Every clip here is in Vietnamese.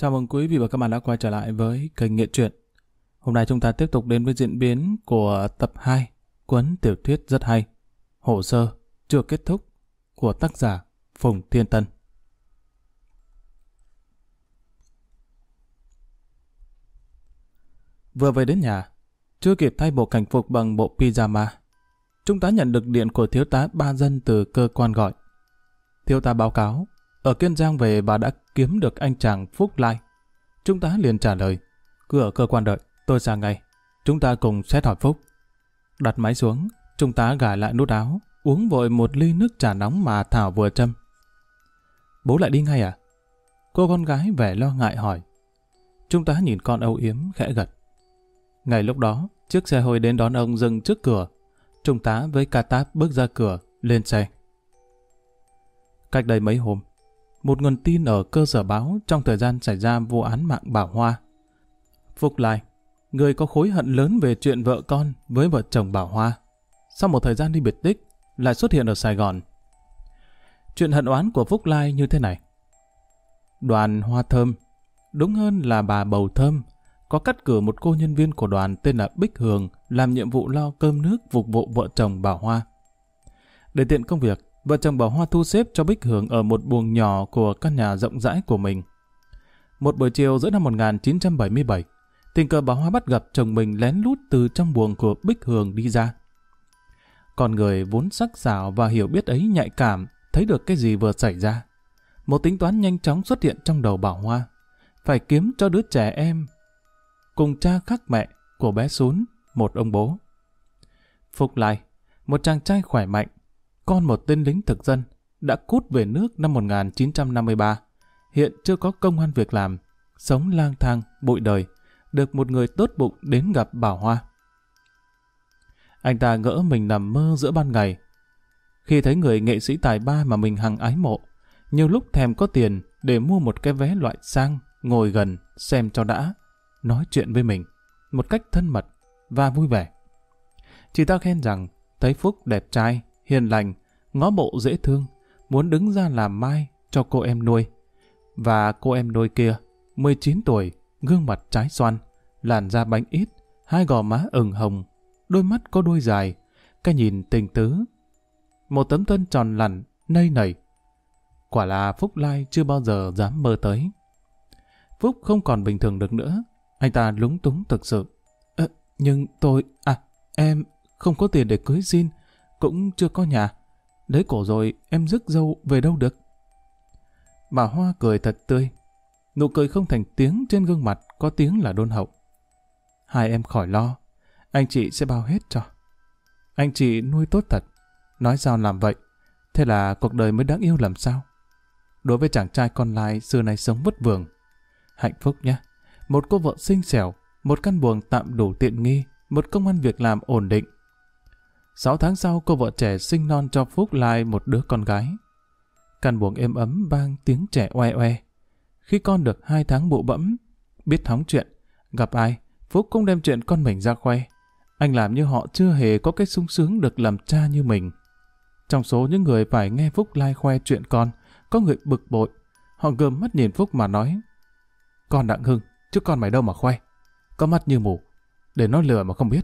Chào mừng quý vị và các bạn đã quay trở lại với kênh Nghệ Truyện. Hôm nay chúng ta tiếp tục đến với diễn biến của tập 2 cuốn tiểu thuyết rất hay Hồ sơ chưa kết thúc của tác giả Phùng Thiên Tân. Vừa về đến nhà, chưa kịp thay bộ cảnh phục bằng bộ pyjama, chúng ta nhận được điện của thiếu tá Ba Dân từ cơ quan gọi. Thiếu tá báo cáo ở Kiên Giang về và đã kiếm được anh chàng Phúc Lai. Chúng ta liền trả lời, cứ ở cơ quan đợi, tôi sang ngay. Chúng ta cùng xét hỏi Phúc. Đặt máy xuống, chúng ta gài lại nút áo, uống vội một ly nước trà nóng mà Thảo vừa châm. Bố lại đi ngay à? Cô con gái vẻ lo ngại hỏi. Chúng ta nhìn con âu yếm khẽ gật. Ngay lúc đó, chiếc xe hơi đến đón ông dừng trước cửa. Trung tá với ca táp bước ra cửa, lên xe. Cách đây mấy hôm, một nguồn tin ở cơ sở báo trong thời gian xảy ra vụ án mạng Bảo Hoa. Phúc Lai, người có khối hận lớn về chuyện vợ con với vợ chồng Bảo Hoa, sau một thời gian đi biệt tích, lại xuất hiện ở Sài Gòn. Chuyện hận oán của Phúc Lai như thế này. Đoàn Hoa Thơm, đúng hơn là bà Bầu Thơm, có cắt cử một cô nhân viên của đoàn tên là Bích Hường làm nhiệm vụ lo cơm nước phục vụ vợ chồng Bảo Hoa. Để tiện công việc, vợ chồng Bảo Hoa thu xếp cho Bích Hường ở một buồng nhỏ của căn nhà rộng rãi của mình. Một buổi chiều giữa năm 1977, tình cờ Bảo Hoa bắt gặp chồng mình lén lút từ trong buồng của Bích Hường đi ra. Con người vốn sắc sảo và hiểu biết ấy nhạy cảm, thấy được cái gì vừa xảy ra. Một tính toán nhanh chóng xuất hiện trong đầu Bảo Hoa. Phải kiếm cho đứa trẻ em cùng cha khác mẹ của bé Sún một ông bố. Phúc Lai, một chàng trai khỏe mạnh, con một tên lính thực dân, đã cút về nước năm 1953, hiện chưa có công ăn việc làm, sống lang thang, bụi đời, được một người tốt bụng đến gặp Bảo Hoa. Anh ta ngỡ mình nằm mơ giữa ban ngày. Khi thấy người nghệ sĩ tài ba mà mình hằng ái mộ, nhiều lúc thèm có tiền để mua một cái vé loại sang, ngồi gần, xem cho đã, nói chuyện với mình, một cách thân mật và vui vẻ. Chị ta khen rằng, thấy Phúc đẹp trai, hiền lành, ngó bộ dễ thương, muốn đứng ra làm mai cho cô em nuôi. Và cô em nuôi kia, 19 tuổi, gương mặt trái xoan, làn da bánh ít, hai gò má ửng hồng, đôi mắt có đuôi dài, cái nhìn tình tứ. Một tấm thân tròn lẳn, nây nảy. Quả là Phúc Lai chưa bao giờ dám mơ tới. Phúc không còn bình thường được nữa, anh ta lúng túng thực sự. Nhưng em không có tiền để cưới xin, cũng chưa có nhà. Lấy cổ rồi em rước dâu về đâu được? Bà Hoa cười thật tươi. Nụ cười không thành tiếng trên gương mặt, có tiếng là đôn hậu. Hai em khỏi lo, anh chị sẽ bao hết cho. Anh chị nuôi tốt thật, nói sao làm vậy, thế là cuộc đời mới đáng yêu làm sao. Đối với chàng trai con lai xưa nay sống vất vưởng, hạnh phúc nhé. Một cô vợ xinh xẻo, một căn buồng tạm đủ tiện nghi, một công ăn việc làm ổn định. 6 tháng sau, cô vợ trẻ sinh non cho Phúc Lai một đứa con gái. Căn buồng êm ấm vang tiếng trẻ oe oe. Khi con được 2 tháng bụ bẫm, biết hóng chuyện, gặp ai, Phúc cũng đem chuyện con mình ra khoe. Anh làm như họ chưa hề có cái sung sướng được làm cha như mình. Trong số những người phải nghe Phúc Lai khoe chuyện con, có người bực bội. Họ gườm mắt nhìn Phúc mà nói, con Đặng Hưng, chứ con mày đâu mà khoe. Có mắt như mù, để nó lừa mà không biết.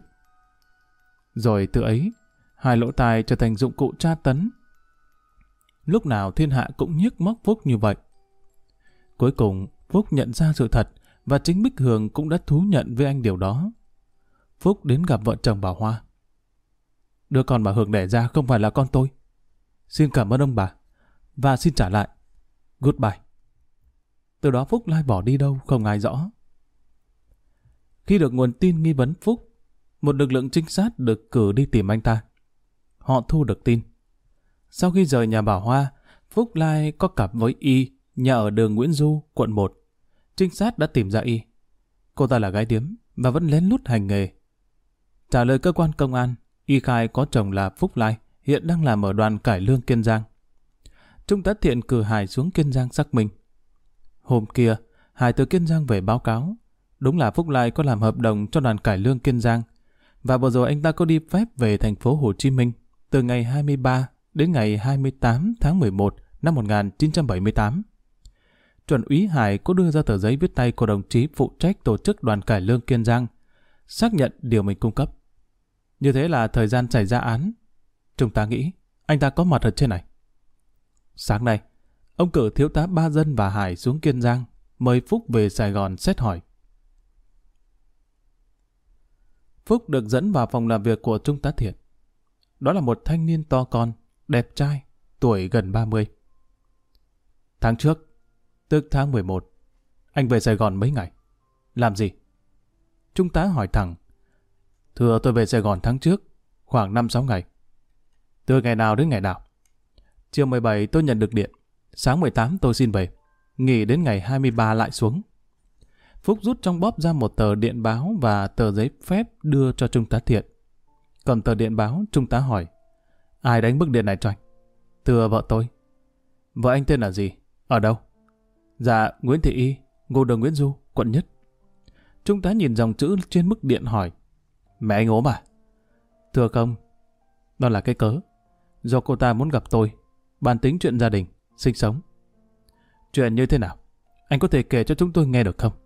Rồi từ ấy, hai lỗ tai trở thành dụng cụ tra tấn. Lúc nào thiên hạ cũng nhức móc Phúc như vậy. Cuối cùng, Phúc nhận ra sự thật, và chính Bích Hường cũng đã thú nhận với anh điều đó. Phúc đến gặp vợ chồng bà Hoa. Đứa con bà Hường đẻ ra không phải là con tôi. Xin cảm ơn ông bà, và xin trả lại. Goodbye. Từ đó Phúc Lai bỏ đi đâu không ai rõ. Khi được nguồn tin nghi vấn Phúc, một lực lượng trinh sát được cử đi tìm anh ta. Họ thu được tin. Sau khi rời nhà Bảo Hoa, Phúc Lai có cặp với Y, nhà ở đường Nguyễn Du, quận 1. Trinh sát đã tìm ra Y. Cô ta là gái điếm và vẫn lén lút hành nghề. Trả lời cơ quan công an, Y khai có chồng là Phúc Lai, hiện đang làm ở đoàn cải lương Kiên Giang. Trung tá Thiện cử Hải xuống Kiên Giang xác minh. Hôm kia, Hải từ Kiên Giang về báo cáo. Đúng là Phúc Lai có làm hợp đồng cho đoàn cải lương Kiên Giang. Và vừa rồi anh ta có đi phép về thành phố Hồ Chí Minh từ ngày 23 đến ngày 28 tháng 11 năm 1978. Chuẩn úy Hải có đưa ra tờ giấy viết tay của đồng chí phụ trách tổ chức đoàn cải lương Kiên Giang, xác nhận điều mình cung cấp. Như thế là thời gian xảy ra án, chúng ta nghĩ anh ta có mặt ở trên này. Sáng nay, ông cử thiếu tá Ba Dân và Hải xuống Kiên Giang, mời Phúc về Sài Gòn xét hỏi. Phúc được dẫn vào phòng làm việc của Trung tá Thiện. Đó là một thanh niên to con, đẹp trai, tuổi gần 30. Tháng trước, tức tháng 11, anh về Sài Gòn mấy ngày. Làm gì? Trung tá hỏi thẳng. Thưa, tôi về Sài Gòn tháng trước, khoảng 5-6 ngày. Từ ngày nào đến ngày nào? Chiều 17 tôi nhận được điện. Sáng 18 tôi xin về. Nghỉ đến ngày 23 lại xuống. Phúc rút trong bóp ra một tờ điện báo và tờ giấy phép đưa cho Trung tá Thiện. Cầm tờ điện báo, Trung tá hỏi. Ai đánh bức điện này cho anh? Thưa, vợ tôi. Vợ anh tên là gì? Ở đâu? Dạ, Nguyễn Thị Y, Ngô Đường Nguyễn Du, quận Nhất. Trung tá nhìn dòng chữ trên bức điện hỏi. Mẹ anh ốm à? Thưa không, đó là cái cớ. Do cô ta muốn gặp tôi, bàn tính chuyện gia đình, sinh sống. Chuyện như thế nào? Anh có thể kể cho chúng tôi nghe được không?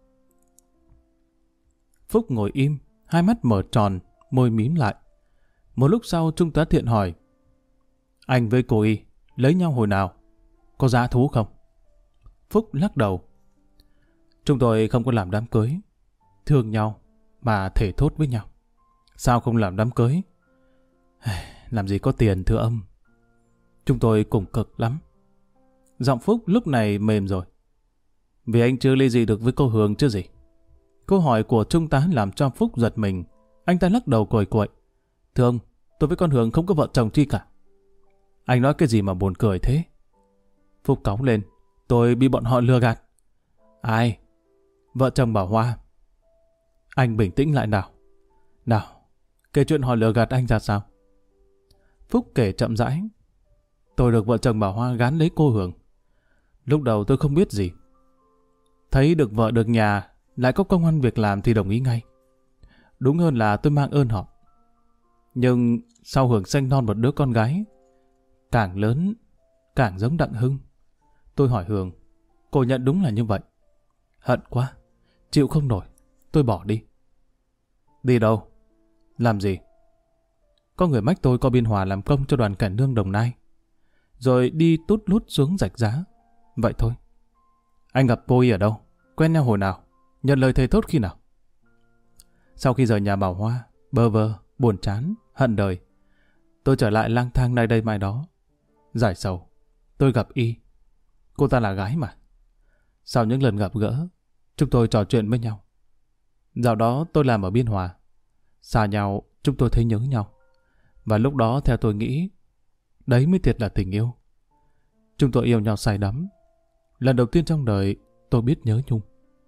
Phúc ngồi im, hai mắt mở tròn, môi mím lại. Một lúc sau Trung tá Thiện hỏi. Anh với cô Y lấy nhau hồi nào? Có dã thú không? Phúc lắc đầu. Chúng tôi không có làm đám cưới. Thương nhau mà thể thốt với nhau. Sao không làm đám cưới? Làm gì có tiền thưa ông. Chúng tôi cùng cực lắm. Giọng Phúc lúc này mềm rồi. Vì anh chưa ly dị được với cô Hường chứ gì? Câu hỏi của Trung tá làm cho Phúc giật mình. Anh ta lắc đầu quẩy quậy. Thưa ông, tôi với con Hường không có vợ chồng chi cả. Anh nói cái gì mà buồn cười thế? Phúc cáu lên. Tôi bị bọn họ lừa gạt. Ai? Vợ chồng Bảo Hoa. Anh bình tĩnh lại nào. Nào, kể chuyện họ lừa gạt anh ra sao? Phúc kể chậm rãi. Tôi được vợ chồng Bảo Hoa gán lấy cô Hường. Lúc đầu tôi không biết gì. Thấy được vợ được nhà, lại có công ăn việc làm thì đồng ý ngay. Đúng hơn là tôi mang ơn họ. Nhưng sau Hường sanh non một đứa con gái, càng lớn, càng giống Đặng Hưng. Tôi hỏi Hường, cô nhận đúng là như vậy. Hận quá, chịu không nổi, tôi bỏ đi. Đi đâu? Làm gì? Có người mách tôi qua Biên Hòa làm công cho đoàn cải lương Đồng Nai. Rồi đi tút lút xuống Rạch Giá. Vậy thôi. Anh gặp cô Y ở đâu? Quen nhau hồi nào? Nhận lời thề thốt khi nào? Sau khi rời nhà Bảo Hoa, bơ vơ, buồn chán, hận đời, tôi trở lại lang thang nay đây mai đó. Giải sầu, tôi gặp Y. Cô ta là gái mà. Sau những lần gặp gỡ, chúng tôi trò chuyện với nhau. Dạo đó tôi làm ở Biên Hòa. Xa nhau, chúng tôi thấy nhớ nhau. Và lúc đó theo tôi nghĩ, đấy mới thiệt là tình yêu. Chúng tôi yêu nhau say đắm. Lần đầu tiên trong đời tôi biết nhớ nhung.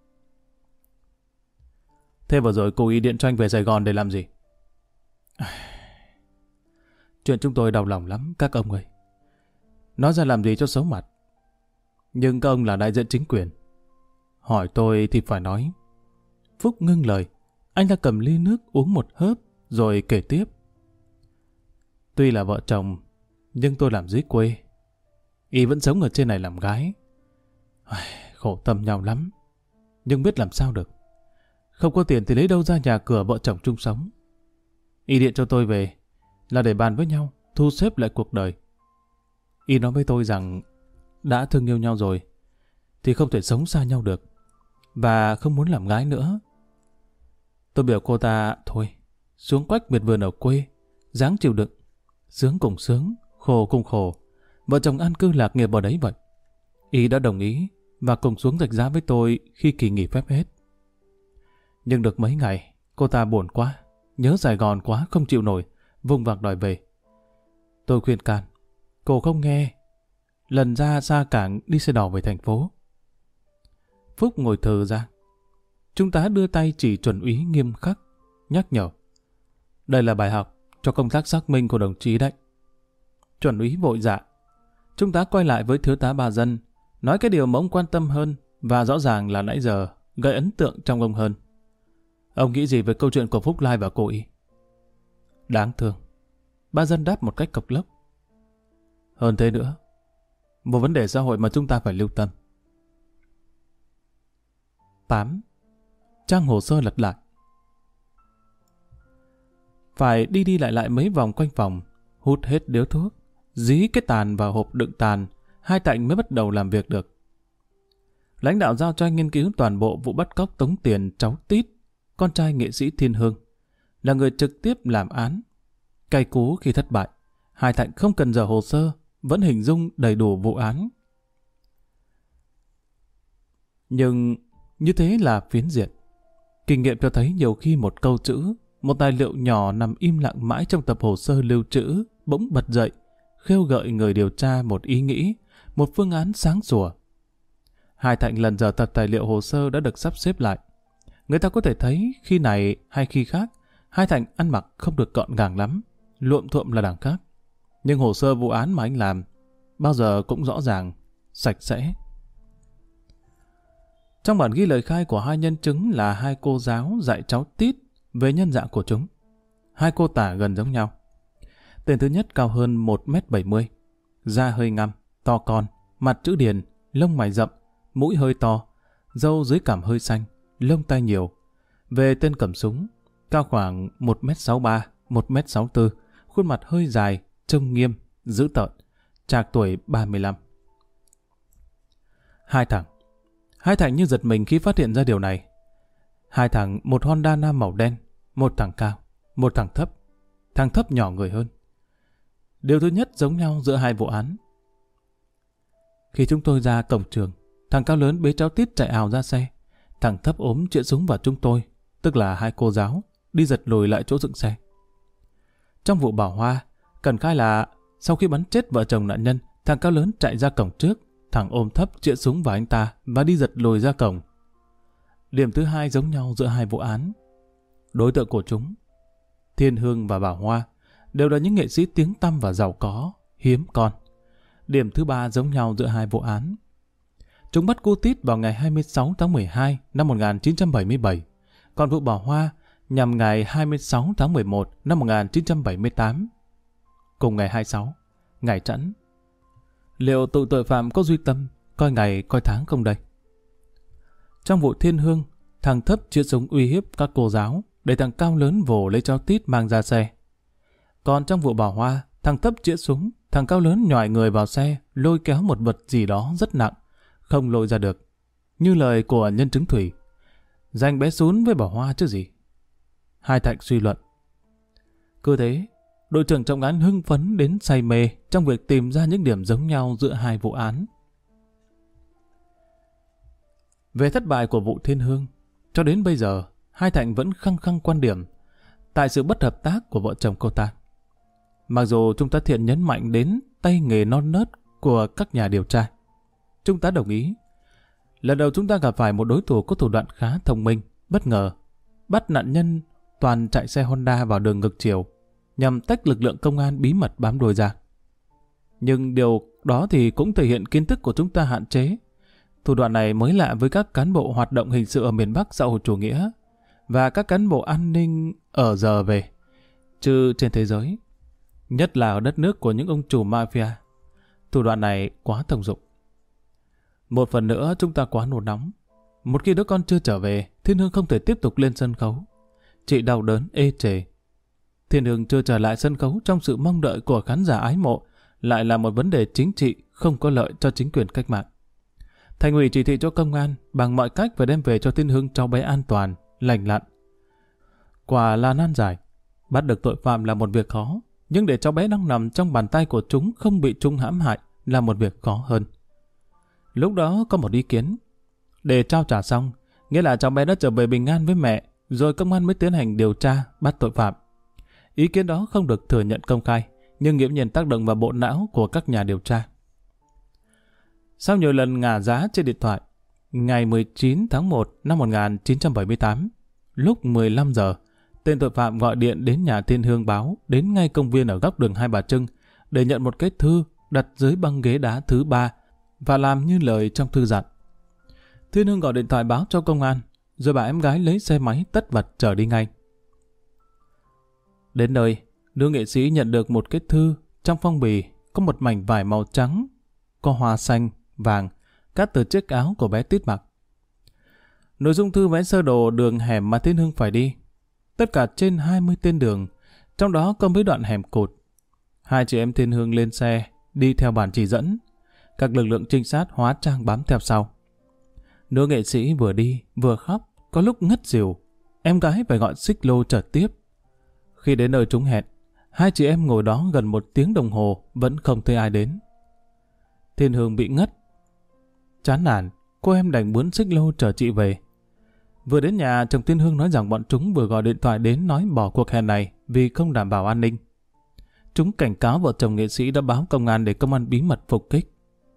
Thế vừa rồi cô Y điện cho anh về Sài Gòn để làm gì? Chuyện chúng tôi đau lòng lắm các ông ơi. Nói ra làm gì cho xấu mặt. Nhưng các ông là đại diện chính quyền. Hỏi tôi thì phải nói. Phúc ngưng lời. Anh ta cầm ly nước uống một hớp rồi kể tiếp. Tuy là vợ chồng, nhưng tôi làm dưới quê. Y vẫn sống ở trên này làm gái. Khổ tâm nhau lắm. Nhưng biết làm sao được. Không có tiền thì lấy đâu ra nhà cửa vợ chồng chung sống. Y điện cho tôi về là để bàn với nhau, thu xếp lại cuộc đời. Y nói với tôi rằng đã thương yêu nhau rồi thì không thể sống xa nhau được, và không muốn làm gái nữa. Tôi biểu cô ta thôi, xuống quách miệt vườn ở quê, ráng chịu đựng, sướng cùng sướng, khổ cùng khổ, vợ chồng an cư lạc nghiệp ở đấy vậy. Y đã đồng ý và cùng xuống Rạch Giá với tôi khi kỳ nghỉ phép hết. Nhưng được mấy ngày, cô ta buồn quá, nhớ Sài Gòn quá không chịu nổi, vung vạc đòi về. Tôi khuyên can, cô không nghe, lần ra xa cảng đi xe đò về thành phố. Phúc ngồi thừ ra. Trung tá đưa tay chỉ chuẩn úy nghiêm khắc, nhắc nhở. Đây là bài học cho công tác xác minh của đồng chí đấy. Chuẩn úy vội dạ. Trung tá quay lại với thiếu tá Ba Dân, nói cái điều mà ông quan tâm hơn, và rõ ràng là nãy giờ gây ấn tượng trong ông hơn. Ông nghĩ gì về câu chuyện của Phúc Lai và cô Y? Đáng thương. Ba Dân đáp một cách cộc lốc. Hơn thế nữa, một vấn đề xã hội mà chúng ta phải lưu tâm. 8. Trang hồ sơ lật lại. Phải đi đi lại lại mấy vòng quanh phòng, hút hết điếu thuốc, dí cái tàn vào hộp đựng tàn, Hai Thạnh mới bắt đầu làm việc được. Lãnh đạo giao cho anh nghiên cứu toàn bộ vụ bắt cóc tống tiền cháu Tít, con trai nghệ sĩ Thiên Hương, là người trực tiếp làm án. Cay cú khi thất bại, Hai Thạnh không cần dở hồ sơ, vẫn hình dung đầy đủ vụ án. Nhưng như thế là phiến diện. Kinh nghiệm cho thấy nhiều khi một câu chữ, một tài liệu nhỏ nằm im lặng mãi trong tập hồ sơ lưu trữ, bỗng bật dậy, khêu gợi người điều tra một ý nghĩ, một phương án sáng sủa. Hai Thạnh lần dở tập tài liệu hồ sơ đã được sắp xếp lại. Người ta có thể thấy khi này hay khi khác, Hai Thạnh ăn mặc không được gọn gàng lắm, luộm thuộm là đằng khác. Nhưng hồ sơ vụ án mà anh làm, bao giờ cũng rõ ràng, sạch sẽ. Trong bản ghi lời khai của hai nhân chứng là hai cô giáo dạy cháu Tít về nhân dạng của chúng. Hai cô tả gần giống nhau. Tên thứ nhất cao hơn 1m70, da hơi ngăm, to con, mặt chữ điền, lông mày rậm, mũi hơi to, râu dưới cằm hơi xanh, lông tai nhiều. Về tên cầm súng, cao khoảng 1m63, 1m64, khuôn mặt hơi dài, trông nghiêm, dữ tợn, trạc tuổi 35. Hai thằng như giật mình khi phát hiện ra điều này. Hai thằng, một Honda Nam màu đen, một thằng cao, một thằng thấp nhỏ người hơn. Điều thứ nhất giống nhau giữa hai vụ án. Khi chúng tôi ra cổng trường, thằng cao lớn bế cháu Tít chạy ào ra xe, thằng thấp ốm chĩa súng vào chúng tôi, tức là hai cô giáo, đi giật lùi lại chỗ dựng xe. Trong vụ Bảo Hoa, cần khai là sau khi bắn chết vợ chồng nạn nhân, thằng cao lớn chạy ra cổng trước, thằng ôm thấp chĩa súng vào anh ta và đi giật lùi ra cổng. Điểm thứ hai giống nhau giữa hai vụ án. Đối tượng của chúng, Thiên Hương và Bảo Hoa, đều là những nghệ sĩ tiếng tăm và giàu có, hiếm con. Điểm thứ ba giống nhau giữa hai vụ án. Chúng bắt cô Tít vào ngày 26 tháng 12 năm 1977, còn vụ Bảo Hoa nhằm ngày 26 tháng 11 năm 1978. Cùng ngày 26, ngày Chẵn. Liệu tụi tội phạm có duy tâm, coi ngày coi tháng không đây? Trong vụ Thiên Hương, thằng thấp chĩa súng uy hiếp các cô giáo để thằng cao lớn vồ lấy cháu Tít mang ra xe. Còn trong vụ Bảo Hoa, thằng thấp chĩa súng, thằng cao lớn nhòi người vào xe, lôi kéo một vật gì đó rất nặng, không lôi ra được. Như lời của nhân chứng Thủy, giành bé Sún với Bảo Hoa chứ gì. Hai Thạnh suy luận. Cứ thế, đội trưởng trọng án hưng phấn đến say mê trong việc tìm ra những điểm giống nhau giữa hai vụ án. Về thất bại của vụ Thiên Hương, cho đến bây giờ, Hai Thạnh vẫn khăng khăng quan điểm tại sự bất hợp tác của vợ chồng cô ta. Mặc dù chúng ta thiện nhấn mạnh đến tay nghề non nớt của các nhà điều tra, chúng ta đồng ý. Lần đầu chúng ta gặp phải một đối thủ có thủ đoạn khá thông minh, bất ngờ, bắt nạn nhân toàn chạy xe Honda vào đường ngược chiều, nhằm tách lực lượng công an bí mật bám đuôi ra. Nhưng điều đó thì cũng thể hiện kiến thức của chúng ta hạn chế. Thủ đoạn này mới lạ với các cán bộ hoạt động hình sự ở miền Bắc xã hội chủ nghĩa và các cán bộ an ninh ở giờ về, chứ trên thế giới, nhất là ở đất nước của những ông chủ mafia, thủ đoạn này quá thông dụng. Một phần nữa chúng ta quá nôn nóng. Một khi đứa con chưa trở về, Thiên Hương không thể tiếp tục lên sân khấu. Chị đau đớn ê chề. Thiên Hương chưa trở lại sân khấu trong sự mong đợi của khán giả ái mộ lại là một vấn đề chính trị không có lợi cho chính quyền cách mạng. Thành ủy chỉ thị cho công an bằng mọi cách phải đem về cho Thiên Hương cháu bé an toàn, lành lặn. Quả là nan giải. Bắt được tội phạm là một việc khó, nhưng để cháu bé đang nằm trong bàn tay của chúng không bị chúng hãm hại là một việc khó hơn. Lúc đó có một ý kiến. Để trao trả xong, nghĩa là cháu bé đã trở về bình an với mẹ, rồi công an mới tiến hành điều tra, bắt tội phạm. Ý kiến đó không được thừa nhận công khai, nhưng nghiễm nhiên tác động vào bộ não của các nhà điều tra. Sau nhiều lần ngả giá trên điện thoại, ngày 19 tháng 1 năm 1978, lúc 15 giờ, tên tội phạm gọi điện đến nhà Thiên Hương báo đến ngay công viên ở góc đường Hai Bà Trưng để nhận một cái thư đặt dưới băng ghế đá thứ 3 và làm như lời trong thư dặn. Thiên Hương gọi điện thoại báo cho công an, rồi bà em gái lấy xe máy tất bật trở đi ngay. Đến nơi, nữ nghệ sĩ nhận được một cái thư, trong phong bì có một mảnh vải màu trắng, có hoa xanh, vàng, cắt từ chiếc áo của bé Tít mặc. Nội dung thư vẽ sơ đồ đường hẻm mà Thiên Hưng phải đi. Tất cả trên 20 tên đường, trong đó có mấy đoạn hẻm cụt. Hai chị em Thiên Hưng lên xe, đi theo bản chỉ dẫn. Các lực lượng trinh sát hóa trang bám theo sau. Nữ nghệ sĩ vừa đi, vừa khóc, có lúc ngất xỉu. Em gái phải gọi xích lô chở tiếp. Khi đến nơi chúng hẹn, hai chị em ngồi đó gần 1 tiếng đồng hồ, vẫn không thấy ai đến. Thiên Hương bị ngất. Chán nản, cô em đành mướn xích lô chở chị về. Vừa đến nhà, chồng Thiên Hương nói rằng bọn chúng vừa gọi điện thoại đến nói bỏ cuộc hẹn này vì không đảm bảo an ninh. Chúng cảnh cáo vợ chồng nghệ sĩ đã báo công an để công an bí mật phục kích.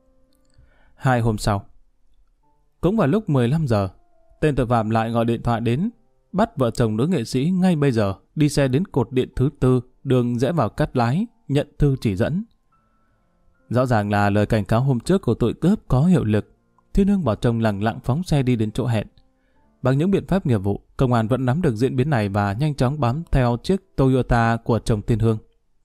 2 hôm sau, cũng vào lúc 15 giờ, tên tội phạm lại gọi điện thoại đến, bắt vợ chồng nữ nghệ sĩ ngay bây giờ đi xe đến cột điện thứ 4, đường rẽ vào Cát Lái, nhận thư chỉ dẫn. Rõ ràng là lời cảnh cáo hôm trước của tội cướp có hiệu lực. Thiên Hương bảo chồng lẳng lặng phóng xe đi đến chỗ hẹn. Bằng những biện pháp nghiệp vụ, công an vẫn nắm được diễn biến này và nhanh chóng bám theo chiếc Toyota của chồng Thiên Hương.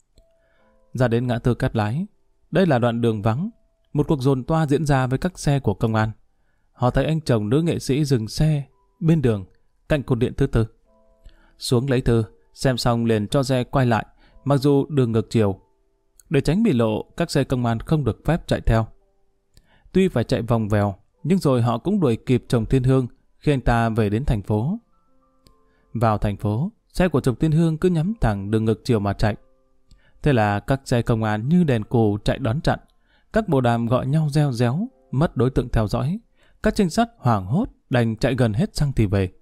Ra đến ngã tư Cát Lái, đây là đoạn đường vắng. Một cuộc dồn toa diễn ra với các xe của công an. Họ thấy anh chồng nữ nghệ sĩ dừng xe bên đường, cạnh cột điện thứ 4. Xuống lấy thư, xem xong liền cho xe quay lại, mặc dù đường ngược chiều. Để tránh bị lộ, các xe công an không được phép chạy theo. Tuy phải chạy vòng vèo, nhưng rồi họ cũng đuổi kịp chồng Thiên Hương khi anh ta về đến thành phố. Vào thành phố, xe của chồng Thiên Hương cứ nhắm thẳng đường ngược chiều mà chạy. Thế là các xe công an như đèn cù chạy đón chặn. Các bộ đàm gọi nhau reo réo, mất đối tượng theo dõi. Các trinh sát hoảng hốt đành chạy gần hết xăng thì về.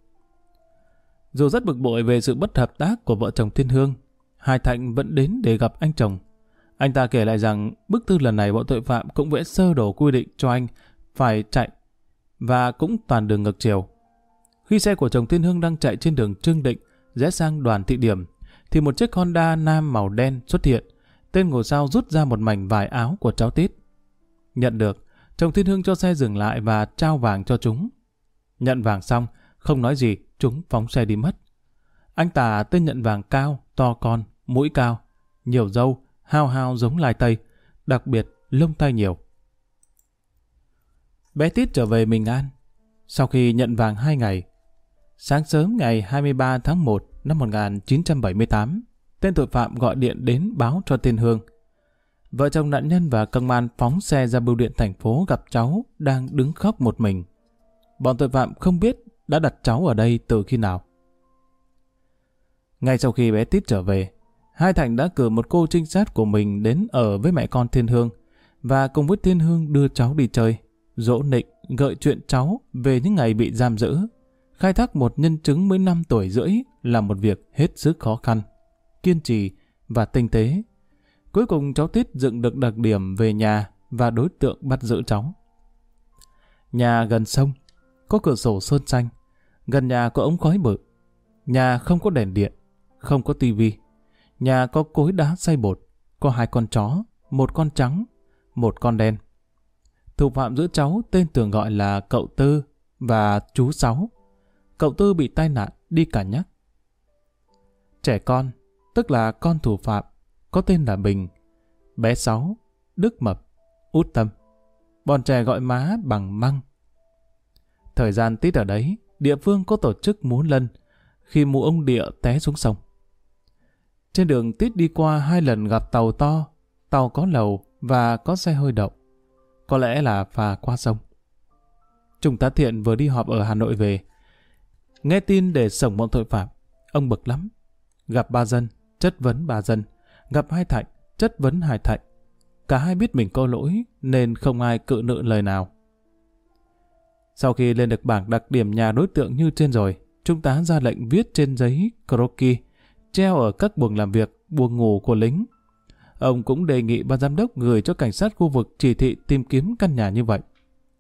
Dù rất bực bội về sự bất hợp tác của vợ chồng Thiên Hương, Hải Thạnh vẫn đến để gặp anh chồng. Anh ta kể lại rằng bức thư lần này bọn tội phạm cũng vẽ sơ đồ quy định cho anh phải chạy và cũng toàn đường ngược chiều. Khi xe của chồng Thiên Hương đang chạy trên đường Trương Định rẽ sang Đoàn Thị Điểm thì một chiếc Honda Nam màu đen xuất hiện. Tên ngồi sau rút ra một mảnh vải áo của cháu Tít. Nhận được, chồng Thiên Hương cho xe dừng lại và trao vàng cho chúng. Nhận vàng xong, không nói gì, chúng phóng xe đi mất. Anh Tà tên nhận vàng cao, to con, mũi cao, nhiều râu, hao hao giống lai Tây, đặc biệt lông tai nhiều. Bé Tít trở về bình an. Sau khi nhận vàng 2 ngày, sáng sớm ngày 23 tháng 1 năm 1978, tên tội phạm gọi điện đến báo cho Thiên Hương. Vợ chồng nạn nhân và công an phóng xe ra bưu điện thành phố gặp cháu đang đứng khóc một mình. Bọn tội phạm không biết đã đặt cháu ở đây từ khi nào. Ngay sau khi bé Tít trở về, Hai Thành đã cử một cô trinh sát của mình đến ở với mẹ con Thiên Hương và cùng với Thiên Hương đưa cháu đi chơi, dỗ nịnh, gợi chuyện cháu về những ngày bị giam giữ. Khai thác một nhân chứng mới 5 tuổi rưỡi là một việc hết sức khó khăn, kiên trì và tinh tế. Cuối cùng cháu Tít dựng được đặc điểm về nhà và đối tượng bắt giữ cháu. Nhà gần sông, có cửa sổ sơn xanh, gần nhà có ống khói bự. Nhà không có đèn điện, không có tivi. Nhà có cối đá xay bột, có 2 con chó, 1 con trắng, 1 con đen. Thủ phạm giữ cháu tên thường gọi là cậu Tư và chú Sáu. Cậu Tư bị tai nạn đi cả nhắc. Trẻ con, tức là con thủ phạm, có tên là Bình, bé Sáu, Đức Mập, Út Tâm. Bọn trẻ gọi má bằng Măng. Thời gian Tít ở đấy, địa phương có tổ chức múa lân khi mụ ông Địa té xuống sông. Trên đường Tít đi qua 2 lần gặp tàu to, tàu có lầu và có xe hơi đậu. Có lẽ là phà qua sông. Trung tá Thiện vừa đi họp ở Hà Nội về. Nghe tin để sổng bọn tội phạm, ông bực lắm. Gặp ba Dân, chất vấn ba Dân. Gặp Hai Thạnh, chất vấn Hai Thạnh. Cả hai biết mình có lỗi nên không ai cự nữ lời nào. Sau khi lên được bảng đặc điểm nhà đối tượng như trên rồi, Trung tá ra lệnh viết trên giấy croquis treo ở các buồng làm việc, buồng ngủ của lính. Ông cũng đề nghị ban giám đốc gửi cho cảnh sát khu vực chỉ thị tìm kiếm căn nhà như vậy.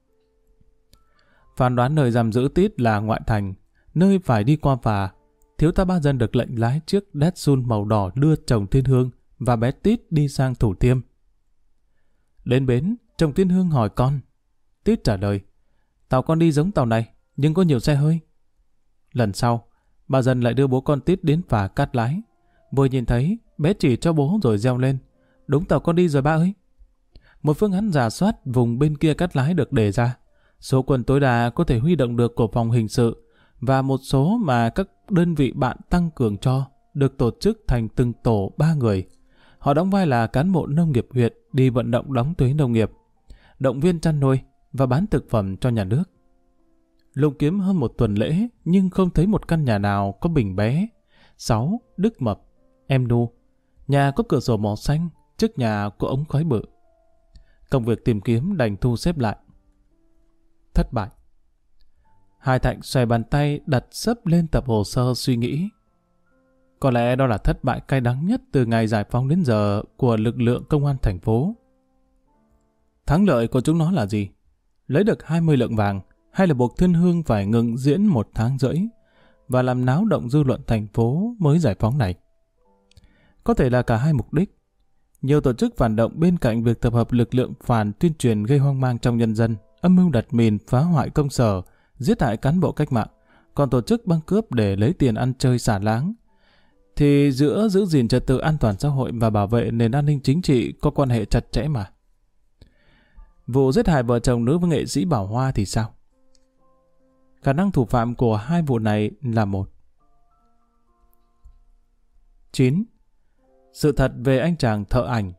Phán đoán nơi giam giữ Tít là ngoại thành, nơi phải đi qua phà. Thiếu tá Ba Dân được lệnh lái chiếc Datsun màu đỏ đưa chồng Thiên Hương và bé Tít đi sang Thủ Thiêm. Đến bến, chồng Thiên Hương hỏi con. Tít trả lời, tàu con đi giống tàu này, nhưng có nhiều xe hơi. Lần sau, Ba Dân lại đưa bố con Tít đến phà Cát Lái. Vừa nhìn thấy, bé chỉ cho bố rồi reo lên. Đúng tàu con đi rồi ba ơi. Một phương án rà soát vùng bên kia Cát Lái được đề ra. Số quân tối đa có thể huy động được của phòng hình sự và một số mà các đơn vị bạn tăng cường cho được tổ chức thành từng tổ 3 người. Họ đóng vai là cán bộ nông nghiệp huyện đi vận động đóng thuế nông nghiệp, động viên chăn nuôi và bán thực phẩm cho nhà nước. Lùng kiếm hơn 1 tuần lễ nhưng không thấy một căn nhà nào có Bình bé, Sáu, Đức Mập, Em Nu. Nhà có cửa sổ màu xanh, trước nhà có ống khói bự. Công việc tìm kiếm đành thu xếp lại. Thất bại. Hai Thạnh xoay bàn tay đặt sấp lên tập hồ sơ suy nghĩ. Có lẽ đó là thất bại cay đắng nhất từ ngày giải phóng đến giờ của lực lượng công an thành phố. Thắng lợi của chúng nó là gì? Lấy được 20 lượng vàng hay là buộc Thiên Hương phải ngừng diễn 1 tháng rưỡi và làm náo động dư luận thành phố mới giải phóng này? Có thể là cả hai mục đích. Nhiều tổ chức phản động bên cạnh việc tập hợp lực lượng phản tuyên truyền gây hoang mang trong nhân dân, âm mưu đặt mìn phá hoại công sở, giết hại cán bộ cách mạng, còn tổ chức băng cướp để lấy tiền ăn chơi xả láng, thì giữa giữ gìn trật tự an toàn xã hội và bảo vệ nền an ninh chính trị có quan hệ chặt chẽ mà. Vụ giết hại vợ chồng nữ với nghệ sĩ Bảo Hoa thì sao? Khả năng thủ phạm của hai vụ này là 1. 9. Sự thật về anh chàng thợ ảnh.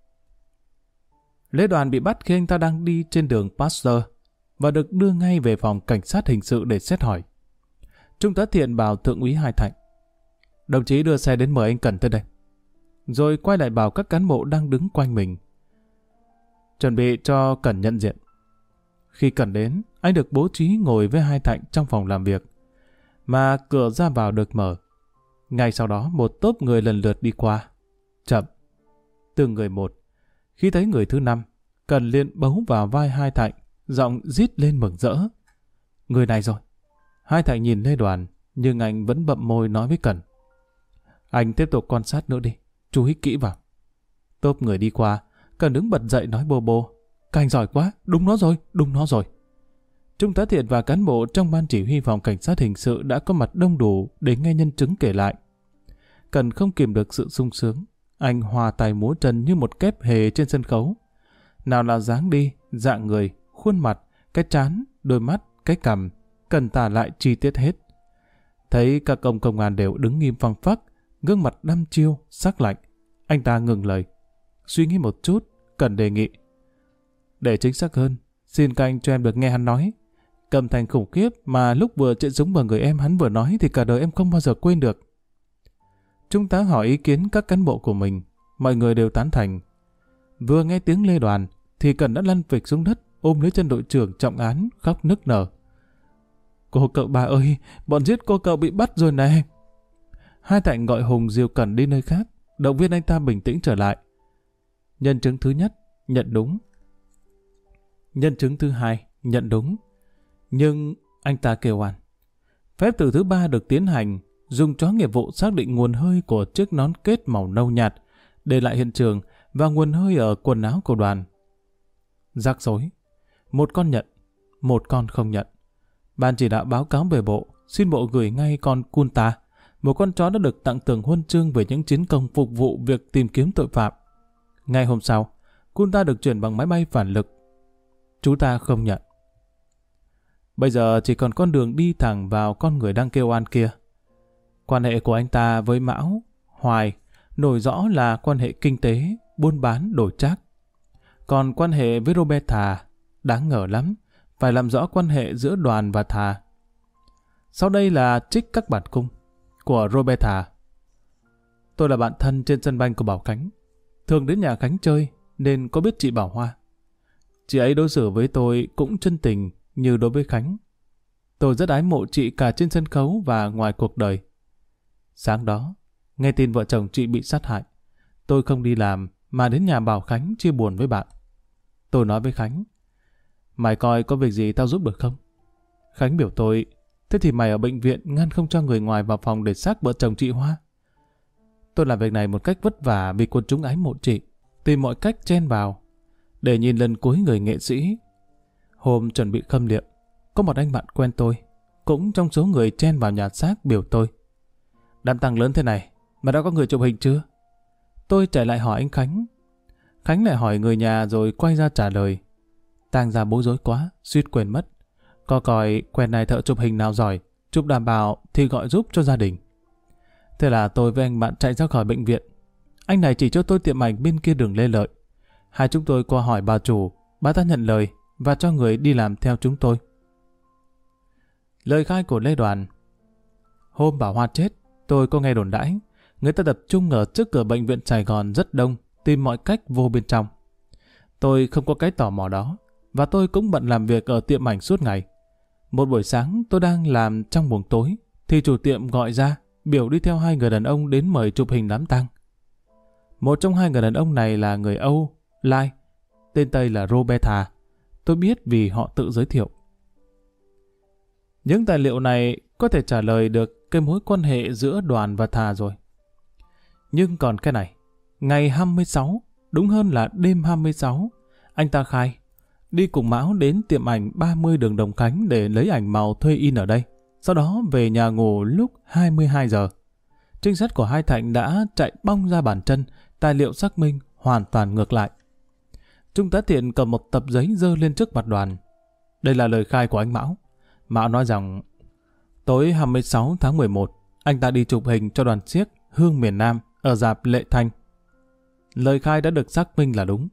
Lê Đoàn bị bắt khi anh ta đang đi trên đường Pasteur và được đưa ngay về phòng cảnh sát hình sự để xét hỏi. Trung tá Thiện bảo thượng úy Hai Thạnh: đồng chí đưa xe đến mời anh Cần tới đây. Rồi quay lại bảo các cán bộ đang đứng quanh mình: chuẩn bị cho Cần nhận diện. Khi Cần đến, anh được bố trí ngồi với Hai Thạnh trong phòng làm việc, mà cửa ra vào được mở. Ngay sau đó một tốp người lần lượt đi qua. Chậm, từng người một. Khi thấy người thứ 5, Cần liền bấu vào vai Hai Thạnh, giọng rít lên mừng rỡ: người này rồi. Hai Thạnh nhìn Lê Đoàn, nhưng anh vẫn bậm môi nói với Cần: anh tiếp tục quan sát nữa đi, chú ý kỹ vào. Tốp người đi qua, Cần đứng bật dậy nói bô bô: các anh giỏi quá, đúng nó rồi. Trung tá Thiện và cán bộ trong ban chỉ huy phòng cảnh sát hình sự đã có mặt đông đủ để nghe nhân chứng kể lại. Cần không kìm được sự sung sướng, anh hòa tay múa chân như một kép hề trên sân khấu. Nào là dáng đi, dạng người, khuôn mặt, cái trán, đôi mắt, cái cằm, Cần tả lại chi tiết hết. Thấy các công an đều đứng nghiêm phăng phắc, gương mặt đăm chiêu, sắc lạnh, anh ta ngừng lời. Suy nghĩ một chút, Cần đề nghị: để chính xác hơn, xin các anh cho em được nghe hắn nói. Cầm Thành khủng khiếp mà lúc vừa chĩa súng vào người em hắn vừa nói thì cả đời em không bao giờ quên được. Chúng ta hỏi ý kiến các cán bộ của mình, mọi người đều tán thành. Vừa nghe tiếng Lê Đoàn thì Cần đã lăn phịch xuống đất, ôm lấy chân đội trưởng trọng án, khóc nức nở: cô cậu bà ơi, bọn giết cô cậu bị bắt rồi nè. Hai Thạnh gọi Hùng dìu Cần đi nơi khác, động viên anh ta bình tĩnh trở lại. Nhân chứng thứ nhất nhận đúng, nhân chứng thứ 2 nhận đúng, nhưng anh ta kêu oan. Phép thử thứ 3 được tiến hành, dùng chó nghiệp vụ xác định nguồn hơi của chiếc nón kết màu nâu nhạt để lại hiện trường và nguồn hơi ở quần áo của Đoàn. Rắc rối, một con nhận, một con không nhận. Ban chỉ đạo báo cáo về bộ, xin bộ gửi ngay con Kunta, một con chó đã được tặng thưởng huân chương về những chiến công phục vụ việc tìm kiếm tội phạm. Ngay hôm sau, Kunta được chuyển bằng máy bay phản lực. Chú ta không nhận. Bây giờ chỉ còn con đường đi thẳng vào con người đang kêu oan kia. Quan hệ của anh ta với Mão, Hoài nổi rõ là quan hệ kinh tế, buôn bán, đổi trác. Còn quan hệ với Roberta đáng ngờ lắm, phải làm rõ quan hệ giữa Đoàn và Thà. Sau đây là trích các bản cung của Roberta. Tôi là bạn thân trên sân banh của Bảo Khánh, thường đến nhà Khánh chơi nên có biết chị Bảo Hoa. Chị ấy đối xử với tôi cũng chân tình như đối với Khánh. Tôi rất ái mộ chị cả trên sân khấu và ngoài cuộc đời. Sáng đó, nghe tin vợ chồng chị bị sát hại, tôi không đi làm mà đến nhà Bảo Khánh chia buồn với bạn. Tôi nói với Khánh: mày coi có việc gì tao giúp được không? Khánh biểu tôi: thế thì mày ở bệnh viện ngăn không cho người ngoài vào phòng để xác vợ chồng chị Hoa. Tôi làm việc này một cách vất vả vì quần chúng ái mộ chị, tìm mọi cách chen vào để nhìn lần cuối người nghệ sĩ. Hôm chuẩn bị khâm liệm, có một anh bạn quen tôi, cũng trong số người chen vào nhà xác, biểu tôi: đám tang lớn thế này mà đã có người chụp hình chưa? Tôi chạy lại hỏi anh Khánh. Khánh lại hỏi người nhà rồi quay ra trả lời. Tang ra bối rối quá, suýt quên mất. Có coi quen này thợ chụp hình nào giỏi, chụp đảm bảo thì gọi giúp cho gia đình. Thế là tôi với anh bạn chạy ra khỏi bệnh viện. Anh này chỉ cho tôi tiệm ảnh bên kia đường Lê Lợi. Hai chúng tôi qua hỏi bà chủ, bà ta nhận lời và cho người đi làm theo chúng tôi. Lời khai của Lê Đoàn. Hôm bà Hoa chết, tôi có nghe đồn đãi, người ta tập trung ở trước cửa bệnh viện Sài Gòn rất đông, tìm mọi cách vô bên trong. Tôi không có cái tò mò đó, và tôi cũng bận làm việc ở tiệm ảnh suốt ngày. Một buổi sáng tôi đang làm trong buồng tối, thì chủ tiệm gọi ra, biểu đi theo hai người đàn ông đến mời chụp hình đám tang. Một trong hai người đàn ông này là người Âu, Lai, tên Tây là Roberta. Tôi biết vì họ tự giới thiệu. Những tài liệu này có thể trả lời được cái mối quan hệ giữa Đoàn và Thà rồi. Nhưng còn cái này, ngày 26, đúng hơn là đêm 26, anh ta khai, đi cùng Mão đến tiệm ảnh 30 đường Đồng Khánh để lấy ảnh màu thuê in ở đây. Sau đó về nhà ngủ lúc 22 giờ. Trinh sát của hai Thạnh đã chạy bong ra bàn chân, tài liệu xác minh hoàn toàn ngược lại. Trung tá Thiện cầm một tập giấy dơ lên trước mặt Đoàn. Đây là lời khai của anh Mão. Mão nói rằng, tối 26 tháng 11, anh ta đi chụp hình cho đoàn xiếc Hương miền Nam ở rạp Lệ Thanh. Lời khai đã được xác minh là đúng.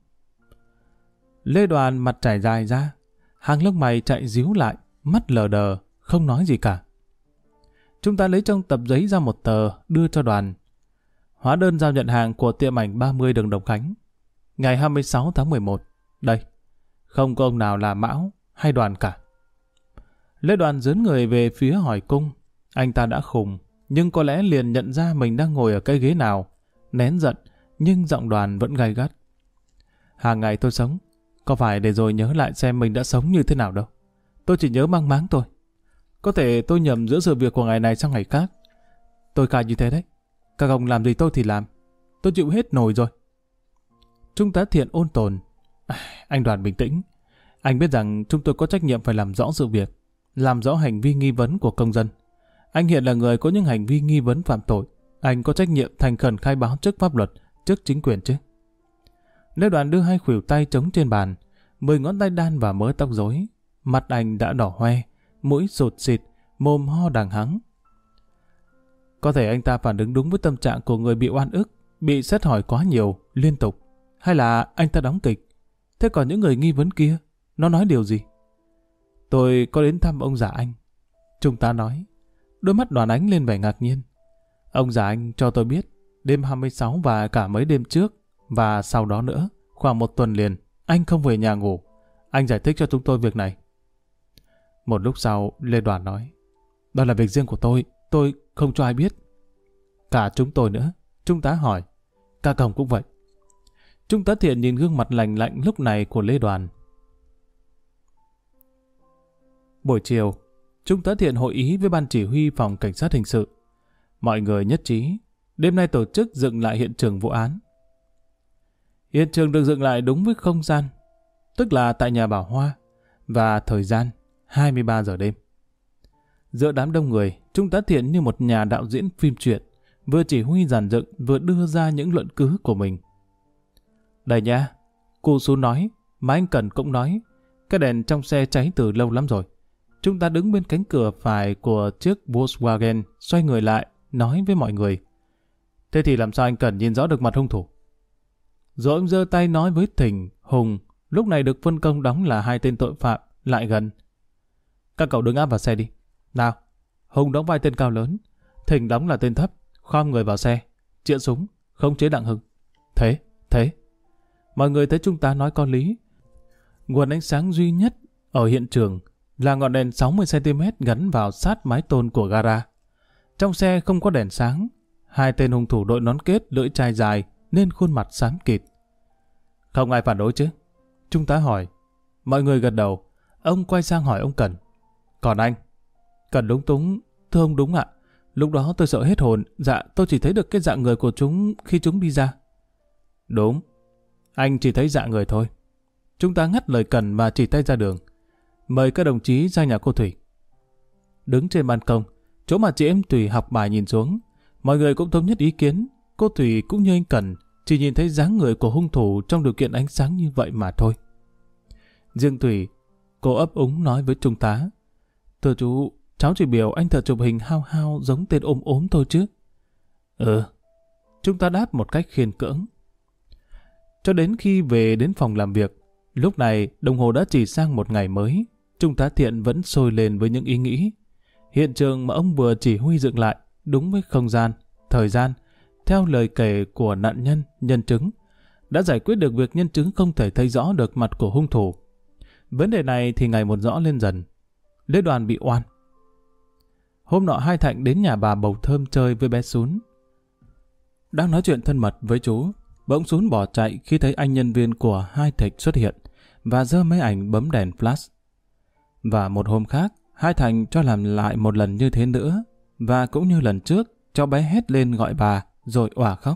Lê Đoàn mặt trải dài ra, hàng lông mày chạy díu lại, mắt lờ đờ, không nói gì cả. Chúng ta lấy trong tập giấy ra một tờ đưa cho Đoàn. Hóa đơn giao nhận hàng của tiệm ảnh 30 đường Đồng Khánh. Ngày 26 tháng 11. Đây. Không có ông nào là Mão hay Đoàn cả. Lê Đoàn dướn người về phía hỏi cung. Anh ta đã khùng, nhưng có lẽ liền nhận ra mình đang ngồi ở cái ghế nào. Nén giận, nhưng giọng Đoàn vẫn gay gắt. Hàng ngày tôi sống, có phải để rồi nhớ lại xem mình đã sống như thế nào đâu. Tôi chỉ nhớ mang máng thôi. Có thể tôi nhầm giữa sự việc của ngày này sang ngày khác. Tôi khai như thế đấy. Các ông làm gì tôi thì làm. Tôi chịu hết nổi rồi. Trung tá Thiện ôn tồn. Anh Đoàn bình tĩnh. Anh biết rằng chúng tôi có trách nhiệm phải làm rõ sự việc, làm rõ hành vi nghi vấn của công dân. Anh hiện là người có những hành vi nghi vấn phạm tội. Anh có trách nhiệm thành khẩn khai báo trước pháp luật, trước chính quyền chứ. Lê Đoàn đưa hai khuỷu tay trống trên bàn, 10 ngón tay đan vào mớ tóc rối. Mặt anh đã đỏ hoe, mũi sụt xịt, mồm ho đằng hắng. Có thể anh ta phản ứng đúng với tâm trạng của người bị oan ức, bị xét hỏi quá nhiều, liên tục. Hay là anh ta đóng kịch? Thế còn những người nghi vấn kia, nó nói điều gì? Tôi có đến thăm ông già anh. Trung tá nói. Đôi mắt Đoàn ánh lên vẻ ngạc nhiên. Ông già anh cho tôi biết, đêm 26 và cả mấy đêm trước, và sau đó nữa, khoảng một tuần liền, anh không về nhà ngủ. Anh giải thích cho chúng tôi việc này. Một lúc sau, Lê Đoàn nói. Đó là việc riêng của tôi không cho ai biết. Cả chúng tôi nữa. Trung tá hỏi. Cả cổng cũng vậy. Trung tá Thiện nhìn gương mặt lành lạnh lúc này của Lê Đoàn. Buổi chiều, Trung tá Thiện hội ý với ban chỉ huy phòng cảnh sát hình sự. Mọi người nhất trí, đêm nay tổ chức dựng lại hiện trường vụ án. Hiện trường được dựng lại đúng với không gian, tức là tại nhà Bảo Hoa, và thời gian 23 giờ đêm. Giữa đám đông người, Trung tá Thiện như một nhà đạo diễn phim truyện, vừa chỉ huy dàn dựng vừa đưa ra những luận cứ của mình. Đây nha, cô Sú nói, mà anh Cần cũng nói, cái đèn trong xe cháy từ lâu lắm rồi. Chúng ta đứng bên cánh cửa phải của chiếc Volkswagen, xoay người lại, nói với mọi người. Thế thì làm sao anh Cần nhìn rõ được mặt hung thủ? Rồi ông giơ tay nói với Thình, Hùng, lúc này được phân công đóng là hai tên tội phạm, lại gần. Các cậu đứng áp vào xe đi. Nào, Hùng đóng vai tên cao lớn, Thình đóng là tên thấp, khom người vào xe, chĩa súng, khống chế Đặng Hưng. Thế. Mọi người thấy chúng ta nói có lý. Nguồn ánh sáng duy nhất ở hiện trường là ngọn đèn 60cm gắn vào sát mái tôn của gara. Trong xe không có đèn sáng. Hai tên hung thủ đội nón kết, lưỡi chai dài nên khuôn mặt xám kịt. Không ai phản đối chứ? Trung tá hỏi. Mọi người gật đầu. Ông quay sang hỏi ông Cần. Còn anh? Cần lúng túng. Thưa ông, đúng ạ. Lúc đó tôi sợ hết hồn. Dạ, tôi chỉ thấy được cái dạng người của chúng khi chúng đi ra. Đúng. Anh chỉ thấy dạng người thôi. Chúng ta ngắt lời Cần mà chỉ tay ra đường. Mời các đồng chí ra nhà cô Thủy. Đứng trên ban công, chỗ mà chị em Thủy học bài nhìn xuống, mọi người cũng thống nhất ý kiến. Cô Thủy cũng như anh Cần chỉ nhìn thấy dáng người của hung thủ trong điều kiện ánh sáng như vậy mà thôi. Riêng Thủy, cô ấp úng nói với Trung tá. Thưa chú, cháu chỉ biểu anh thợ chụp hình hao hao giống tên ốm ốm thôi chứ. Ừ, chúng ta đáp một cách khiên cưỡng. Cho đến khi về đến phòng làm việc, lúc này đồng hồ đã chỉ sang một ngày mới. Trung tá Thiện vẫn sôi lên với những ý nghĩ. Hiện trường mà ông vừa chỉ huy dựng lại đúng với không gian, thời gian, theo lời kể của nạn nhân, nhân chứng, đã giải quyết được việc nhân chứng không thể thấy rõ được mặt của hung thủ. Vấn đề này thì ngày một rõ lên dần. Lê Đoàn bị oan. Hôm nọ hai Thạnh đến nhà bà Bầu Thơm chơi với bé Sún. Đang nói chuyện thân mật với chú, bỗng Sún bỏ chạy khi thấy anh nhân viên của hai Thịnh xuất hiện và giơ máy ảnh bấm đèn flash. Và một hôm khác, hai Thành cho làm lại một lần như thế nữa, và cũng như lần trước, cháu bé hét lên gọi bà, rồi òa khóc.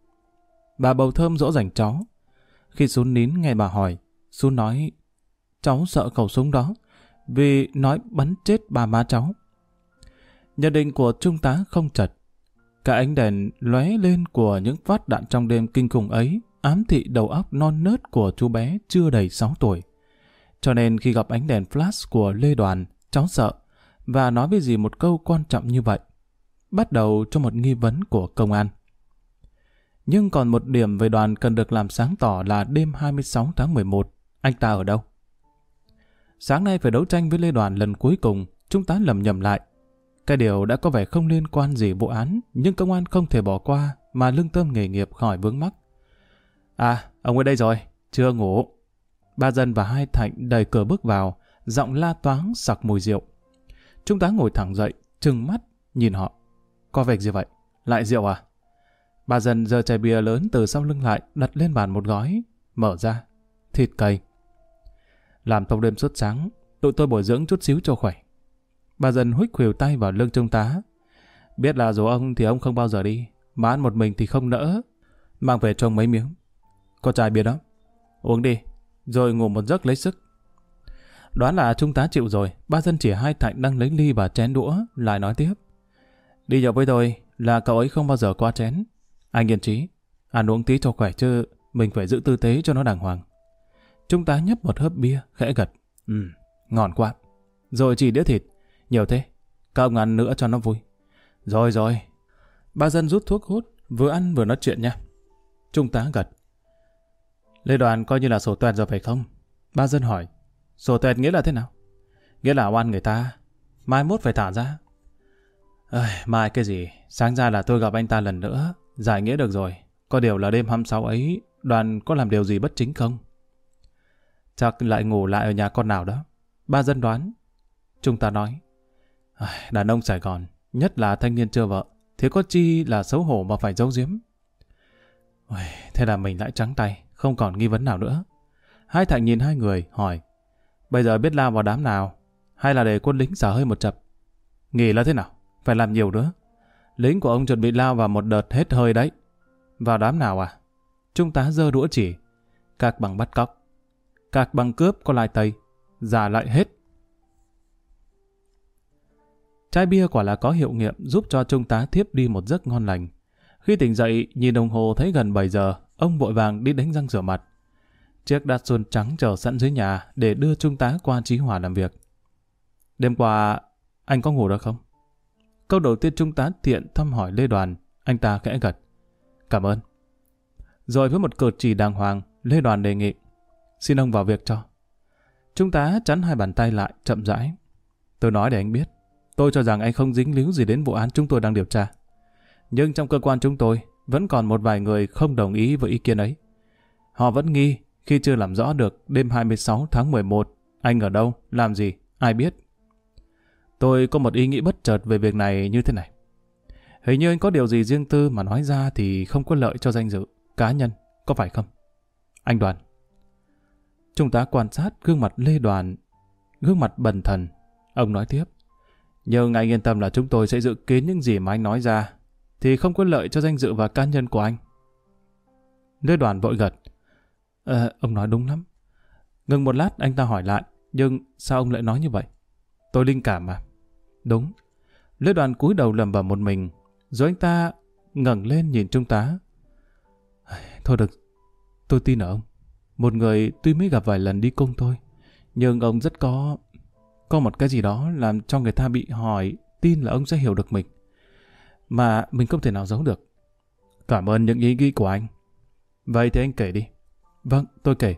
Bà Bầu Thơm dỗ dành cháu. Khi Sún nín nghe bà hỏi, Sún nói, cháu sợ khẩu súng đó, vì nói bắn chết bà má cháu. Nhận định của Trung tá không chật. Cả ánh đèn lóe lên của những phát đạn trong đêm kinh khủng ấy ám thị đầu óc non nớt của chú bé chưa đầy 6 tuổi. Cho nên khi gặp ánh đèn flash của Lê Đoàn, cháu sợ và nói với dì một câu quan trọng như vậy. Bắt đầu cho một nghi vấn của công an. Nhưng còn một điểm về Đoàn cần được làm sáng tỏ là đêm 26 tháng 11, anh ta ở đâu? Sáng nay phải đấu tranh với Lê Đoàn lần cuối cùng, chúng ta lầm nhầm lại. Cái điều đã có vẻ không liên quan gì vụ án, nhưng công an không thể bỏ qua mà lương tâm nghề nghiệp khỏi vướng mắc. À, ông ở đây rồi, chưa ngủ. Ba Dân và hai Thạnh đẩy cửa bước vào, giọng la toáng sặc mùi rượu. Chúng ta ngồi thẳng dậy, trừng mắt, nhìn họ. Có việc gì vậy? Lại rượu à? Ba Dân giơ chai bia lớn từ sau lưng lại, đặt lên bàn một gói, mở ra. Thịt cầy. Làm thông đêm suốt sáng, tụi tôi bồi dưỡng chút xíu cho khỏe. Bà Dân huých khuỷu tay vào lưng Trung tá. Biết là dù ông thì ông không bao giờ đi, mà ăn một mình thì không nỡ. Mang về cho ông mấy miếng. Có chai bia đó. Uống đi, rồi ngủ một giấc lấy sức. Đoán là Trung tá chịu rồi, ba Dân chỉ hai Thạnh đang lấy ly và chén đũa, lại nói tiếp. Đi nhậu với tôi là cậu ấy không bao giờ qua chén. Anh yên trí, ăn uống tí cho khỏe chứ, mình phải giữ tư thế cho nó đàng hoàng. Trung tá nhấp một hớp bia, khẽ gật. Ngon quá. Rồi chỉ đĩa thịt. Nhiều thế, các ông ăn nữa cho nó vui. Rồi. Ba Dân rút thuốc hút, vừa ăn vừa nói chuyện nha. Trung tá gật. Lê Đoàn coi như là sổ tuẹt rồi phải không? Ba Dân hỏi. Sổ tuẹt nghĩa là thế nào? Nghĩa là oan người ta, mai mốt phải thả ra. Mai cái gì, sáng ra là tôi gặp anh ta lần nữa, giải nghĩa được rồi. Có điều là đêm 26 ấy, Đoàn có làm điều gì bất chính không? Chắc lại ngủ lại ở nhà con nào đó. Ba Dân đoán. Trung tá nói. Đàn ông Sài Gòn, nhất là thanh niên chưa vợ, thế có chi là xấu hổ mà phải giấu giếm. Thế là mình lại trắng tay, không còn nghi vấn nào nữa. Hai Thạnh nhìn hai người, hỏi. Bây giờ biết lao vào đám nào, hay là để quân lính xả hơi một chập? Nghỉ là thế nào? Phải làm nhiều nữa. Lính của ông chuẩn bị lao vào một đợt hết hơi đấy. Vào đám nào à? Trung tá giơ đũa chỉ. Các bằng bắt cóc, các bằng cướp có lai tây, giả lại hết. Chai bia quả là có hiệu nghiệm giúp cho Trung tá thiếp đi một giấc ngon lành. Khi tỉnh dậy, nhìn đồng hồ thấy gần 7 giờ, ông vội vàng đi đánh răng rửa mặt. Chiếc Datsun trắng chờ sẵn dưới nhà để đưa Trung tá qua Chí Hòa làm việc. Đêm qua, anh có ngủ được không? Câu đầu tiên Trung tá Thiện thăm hỏi Lê Đoàn, anh ta khẽ gật. Cảm ơn. Rồi với một cử chỉ đàng hoàng, Lê Đoàn đề nghị. Xin ông vào việc cho. Trung tá chắn hai bàn tay lại, chậm rãi. Tôi nói để anh biết. Tôi cho rằng anh không dính líu gì đến vụ án chúng tôi đang điều tra. Nhưng trong cơ quan chúng tôi vẫn còn một vài người không đồng ý với ý kiến ấy. Họ vẫn nghi khi chưa làm rõ được đêm 26 tháng 11 anh ở đâu, làm gì, ai biết. Tôi có một ý nghĩ bất chợt về việc này như thế này. Hình như anh có điều gì riêng tư mà nói ra thì không có lợi cho danh dự cá nhân, có phải không? Anh Đoàn. Trung tá quan sát gương mặt Lê Đoàn, gương mặt bần thần. Ông nói tiếp. Nhưng anh yên tâm là chúng tôi sẽ dự kiến những gì mà anh nói ra thì không có lợi cho danh dự và cá nhân của anh. Lê Đoàn vội gật. Ông nói đúng lắm. Ngừng một lát anh ta hỏi lại. Nhưng sao ông lại nói như vậy? Tôi linh cảm mà. Đúng. Lê Đoàn cúi đầu lẩm bẩm một mình. Rồi anh ta ngẩng lên nhìn Trung tá. Thôi được, tôi tin ở ông. Một người tuy mới gặp vài lần đi cung thôi, nhưng ông rất có có một cái gì đó làm cho người ta bị hỏi, tin là ông sẽ hiểu được mình. Mà mình không thể nào giấu được. Cảm ơn những ý nghĩ của anh. Vậy thì anh kể đi. Vâng, tôi kể.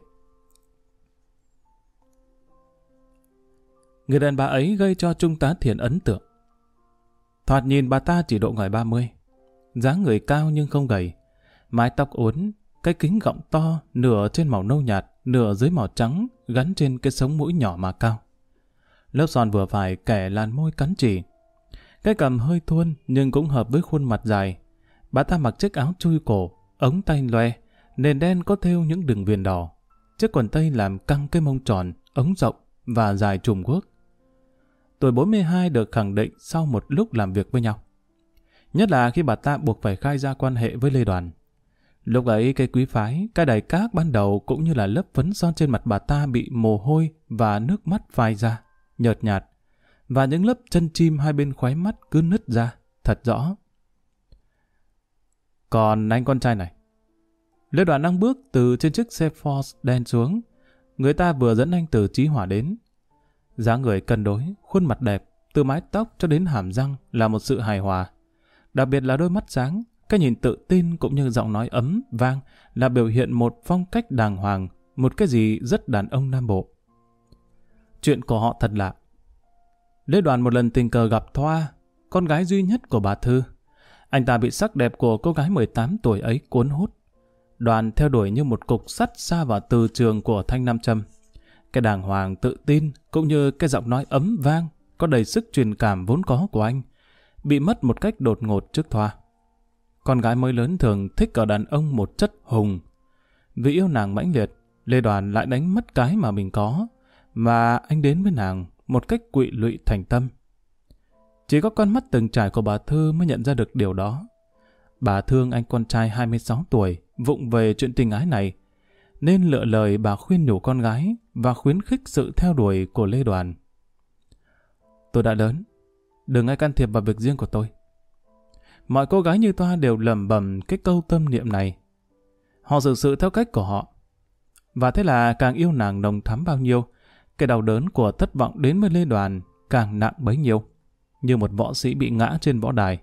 Người đàn bà ấy gây cho Trung tá Thiện ấn tượng. Thoạt nhìn bà ta chỉ độ ngoài 30. Dáng người cao nhưng không gầy. Mái tóc uốn, cái kính gọng to, nửa trên màu nâu nhạt, nửa dưới màu trắng, gắn trên cái sống mũi nhỏ mà cao. Lớp son vừa phải kẻ làn môi cắn chì. Cái cằm hơi thuôn nhưng cũng hợp với khuôn mặt dài. Bà ta mặc chiếc áo chui cổ, ống tay loe, nền đen có thêu những đường viền đỏ. Chiếc quần tây làm căng cái mông tròn, ống rộng và dài trùm guốc. Tuổi 42 được khẳng định sau một lúc làm việc với nhau. Nhất là khi bà ta buộc phải khai ra quan hệ với Lê Đoàn. Lúc ấy cái quý phái, cái đài cát ban đầu cũng như là lớp phấn son trên mặt bà ta bị mồ hôi và nước mắt phai ra, nhợt nhạt. Và những lớp chân chim hai bên khóe mắt cứ nứt ra, thật rõ. Còn anh con trai này. Lê Đoàn đang bước từ trên chiếc xe Ford đen xuống. Người ta vừa dẫn anh từ Chí Hỏa đến. Dáng người cân đối, khuôn mặt đẹp, từ mái tóc cho đến hàm răng là một sự hài hòa. Đặc biệt là đôi mắt sáng, cái nhìn tự tin cũng như giọng nói ấm, vang là biểu hiện một phong cách đàng hoàng, một cái gì rất đàn ông Nam Bộ. Chuyện của họ thật lạ. Lê Đoàn một lần tình cờ gặp Thoa, con gái duy nhất của bà Thư. Anh ta bị sắc đẹp của cô gái 18 tuổi ấy cuốn hút. Đoàn theo đuổi như một cục sắt xa vào từ trường của Thanh Nam Châm. Cái đàng hoàng tự tin cũng như cái giọng nói ấm vang có đầy sức truyền cảm vốn có của anh bị mất một cách đột ngột trước Thoa. Con gái mới lớn thường thích ở đàn ông một chất hùng. Vì yêu nàng mãnh liệt, Lê Đoàn lại đánh mất cái mà mình có, mà anh đến với nàng một cách quỵ lụy thành tâm. Chỉ có con mắt từng trải của bà Thư mới nhận ra được điều đó. Bà thương anh con trai 26 tuổi, vụng về chuyện tình ái này, nên lựa lời bà khuyên nhủ con gái và khuyến khích sự theo đuổi của Lê Đoàn. Tôi đã lớn, đừng ai can thiệp vào việc riêng của tôi. Mọi cô gái như Toa đều lẩm bẩm cái câu tâm niệm này. Họ xử sự theo cách của họ. Và thế là càng yêu nàng nồng thắm bao nhiêu, cái đau đớn của thất vọng đến với Lê Đoàn càng nặng bấy nhiêu, như một võ sĩ bị ngã trên võ đài.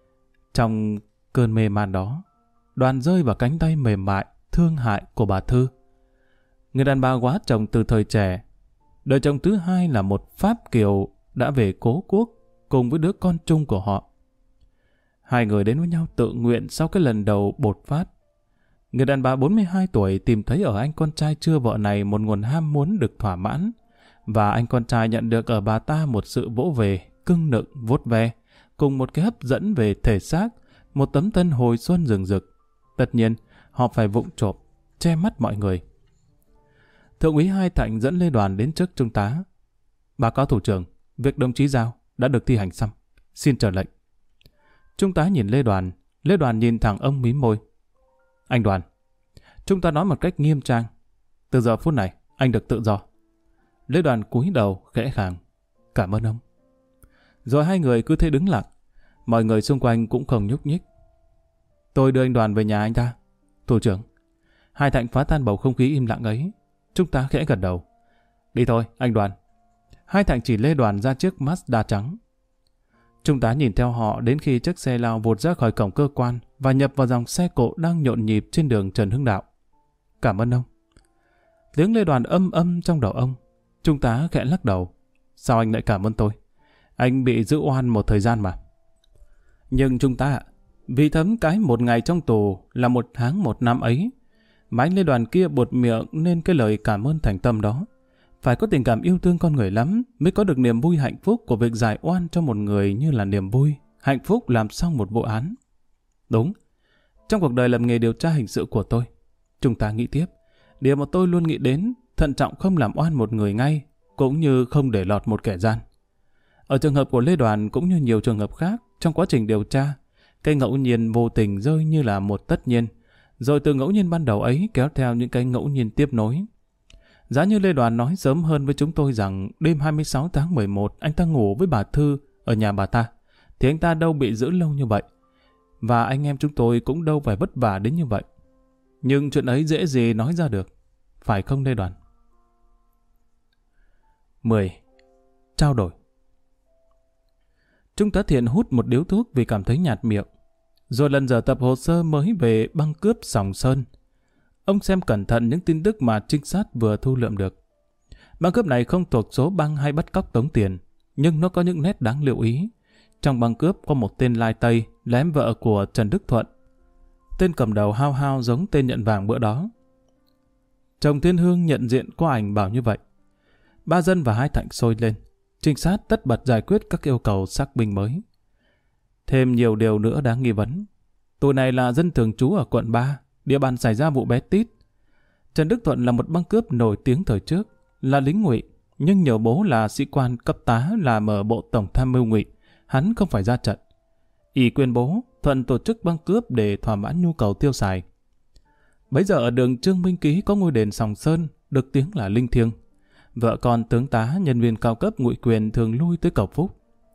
Trong cơn mê man đó, Đoàn rơi vào cánh tay mềm mại, thương hại của bà Thư. Người đàn bà quá chồng từ thời trẻ. Đời chồng thứ hai là một Pháp Kiều đã về cố quốc cùng với đứa con chung của họ. Hai người đến với nhau tự nguyện sau cái lần đầu bột phát. Người đàn bà 42 tuổi tìm thấy ở anh con trai chưa vợ này một nguồn ham muốn được thỏa mãn, và anh con trai nhận được ở bà ta một sự vỗ về, cưng nựng, vuốt ve, cùng một cái hấp dẫn về thể xác, một tấm thân hồi xuân rừng rực. Tất nhiên, họ phải vụng trộm, che mắt mọi người. Thượng úy Hai Thạnh dẫn Lê Đoàn đến trước trung tá. Báo cáo thủ trưởng, việc đồng chí giao đã được thi hành xong. Xin chờ lệnh. Trung tá nhìn Lê Đoàn nhìn thẳng ông mím môi. Anh Đoàn, trung tá nói một cách nghiêm trang. Từ giờ phút này, anh được tự do. Lê Đoàn cúi đầu, khẽ khàng. Cảm ơn ông. Rồi hai người cứ thế đứng lặng. Mọi người xung quanh cũng không nhúc nhích. Tôi đưa anh Đoàn về nhà anh ta. Thủ trưởng. Hai Thạnh phá tan bầu không khí im lặng ấy. Trung tá khẽ gật đầu. Đi thôi, anh Đoàn. Hai Thạnh chỉ Lê Đoàn ra chiếc Mazda trắng. Trung tá nhìn theo họ đến khi chiếc xe lao vụt ra khỏi cổng cơ quan và nhập vào dòng xe cộ đang nhộn nhịp trên đường Trần Hưng Đạo. Cảm ơn ông. Tiếng Lê Đoàn âm âm trong đầu ông. Trung tá khẽ lắc đầu. Sao anh lại cảm ơn tôi? Anh bị giữ oan một thời gian mà. Nhưng Trung tá ạ, vì thấm cái một ngày trong tù là 1 tháng 1 năm ấy, mà anh Lê Đoàn kia buột miệng nên cái lời cảm ơn thành tâm đó. Phải có tình cảm yêu thương con người lắm mới có được niềm vui hạnh phúc của việc giải oan cho một người như là niềm vui, hạnh phúc làm xong một vụ án. Đúng, trong cuộc đời làm nghề điều tra hình sự của tôi, Trung tá nghĩ tiếp, điều mà tôi luôn nghĩ đến, thận trọng không làm oan một người ngay, cũng như không để lọt một kẻ gian. Ở trường hợp của Lê Đoàn cũng như nhiều trường hợp khác, trong quá trình điều tra, cái ngẫu nhiên vô tình rơi như là một tất nhiên, rồi từ ngẫu nhiên ban đầu ấy kéo theo những cái ngẫu nhiên tiếp nối. Giá như Lê Đoàn nói sớm hơn với chúng tôi rằng đêm 26 tháng 11 anh ta ngủ với bà Thư ở nhà bà ta, thì anh ta đâu bị giữ lâu như vậy. Và anh em chúng tôi cũng đâu phải vất vả đến như vậy. Nhưng chuyện ấy dễ gì nói ra được, phải không Lê Đoàn? 10. trao đổi. Trung tá Thiện hút một điếu thuốc vì cảm thấy nhạt miệng, rồi lần dở tập hồ sơ mới về băng cướp Sòng Sơn. Ông xem cẩn thận những tin tức mà trinh sát vừa thu lượm được. Băng cướp này không thuộc số băng hay bắt cóc tống tiền, nhưng nó có những nét đáng lưu ý. Trong băng cướp có một tên lai Tây lém vợ của Trần Đức Thuận. Tên cầm đầu hao hao giống tên nhận vàng bữa đó. Chồng Thiên Hương nhận diện qua ảnh bảo như vậy. Ba Dân và Hai Thạnh sôi lên. Trinh sát tất bật giải quyết các yêu cầu xác minh mới. Thêm nhiều điều nữa đáng nghi vấn. Tụi này là dân thường trú ở quận 3, địa bàn xảy ra vụ bé Tít. Trần Đức Thuận là một băng cướp nổi tiếng thời trước, là lính ngụy, nhưng nhờ bố là sĩ quan cấp tá làm ở Bộ Tổng tham mưu ngụy, hắn không phải ra trận. Ý quyền bố, Thuận tổ chức băng cướp để thỏa mãn nhu cầu tiêu xài. Bấy giờ ở đường Trương Minh Ký có ngôi đền Sòng Sơn, được tiếng là linh thiêng. Vợ con tướng tá, nhân viên cao cấp ngụy quyền thường lui tới cầu phúc.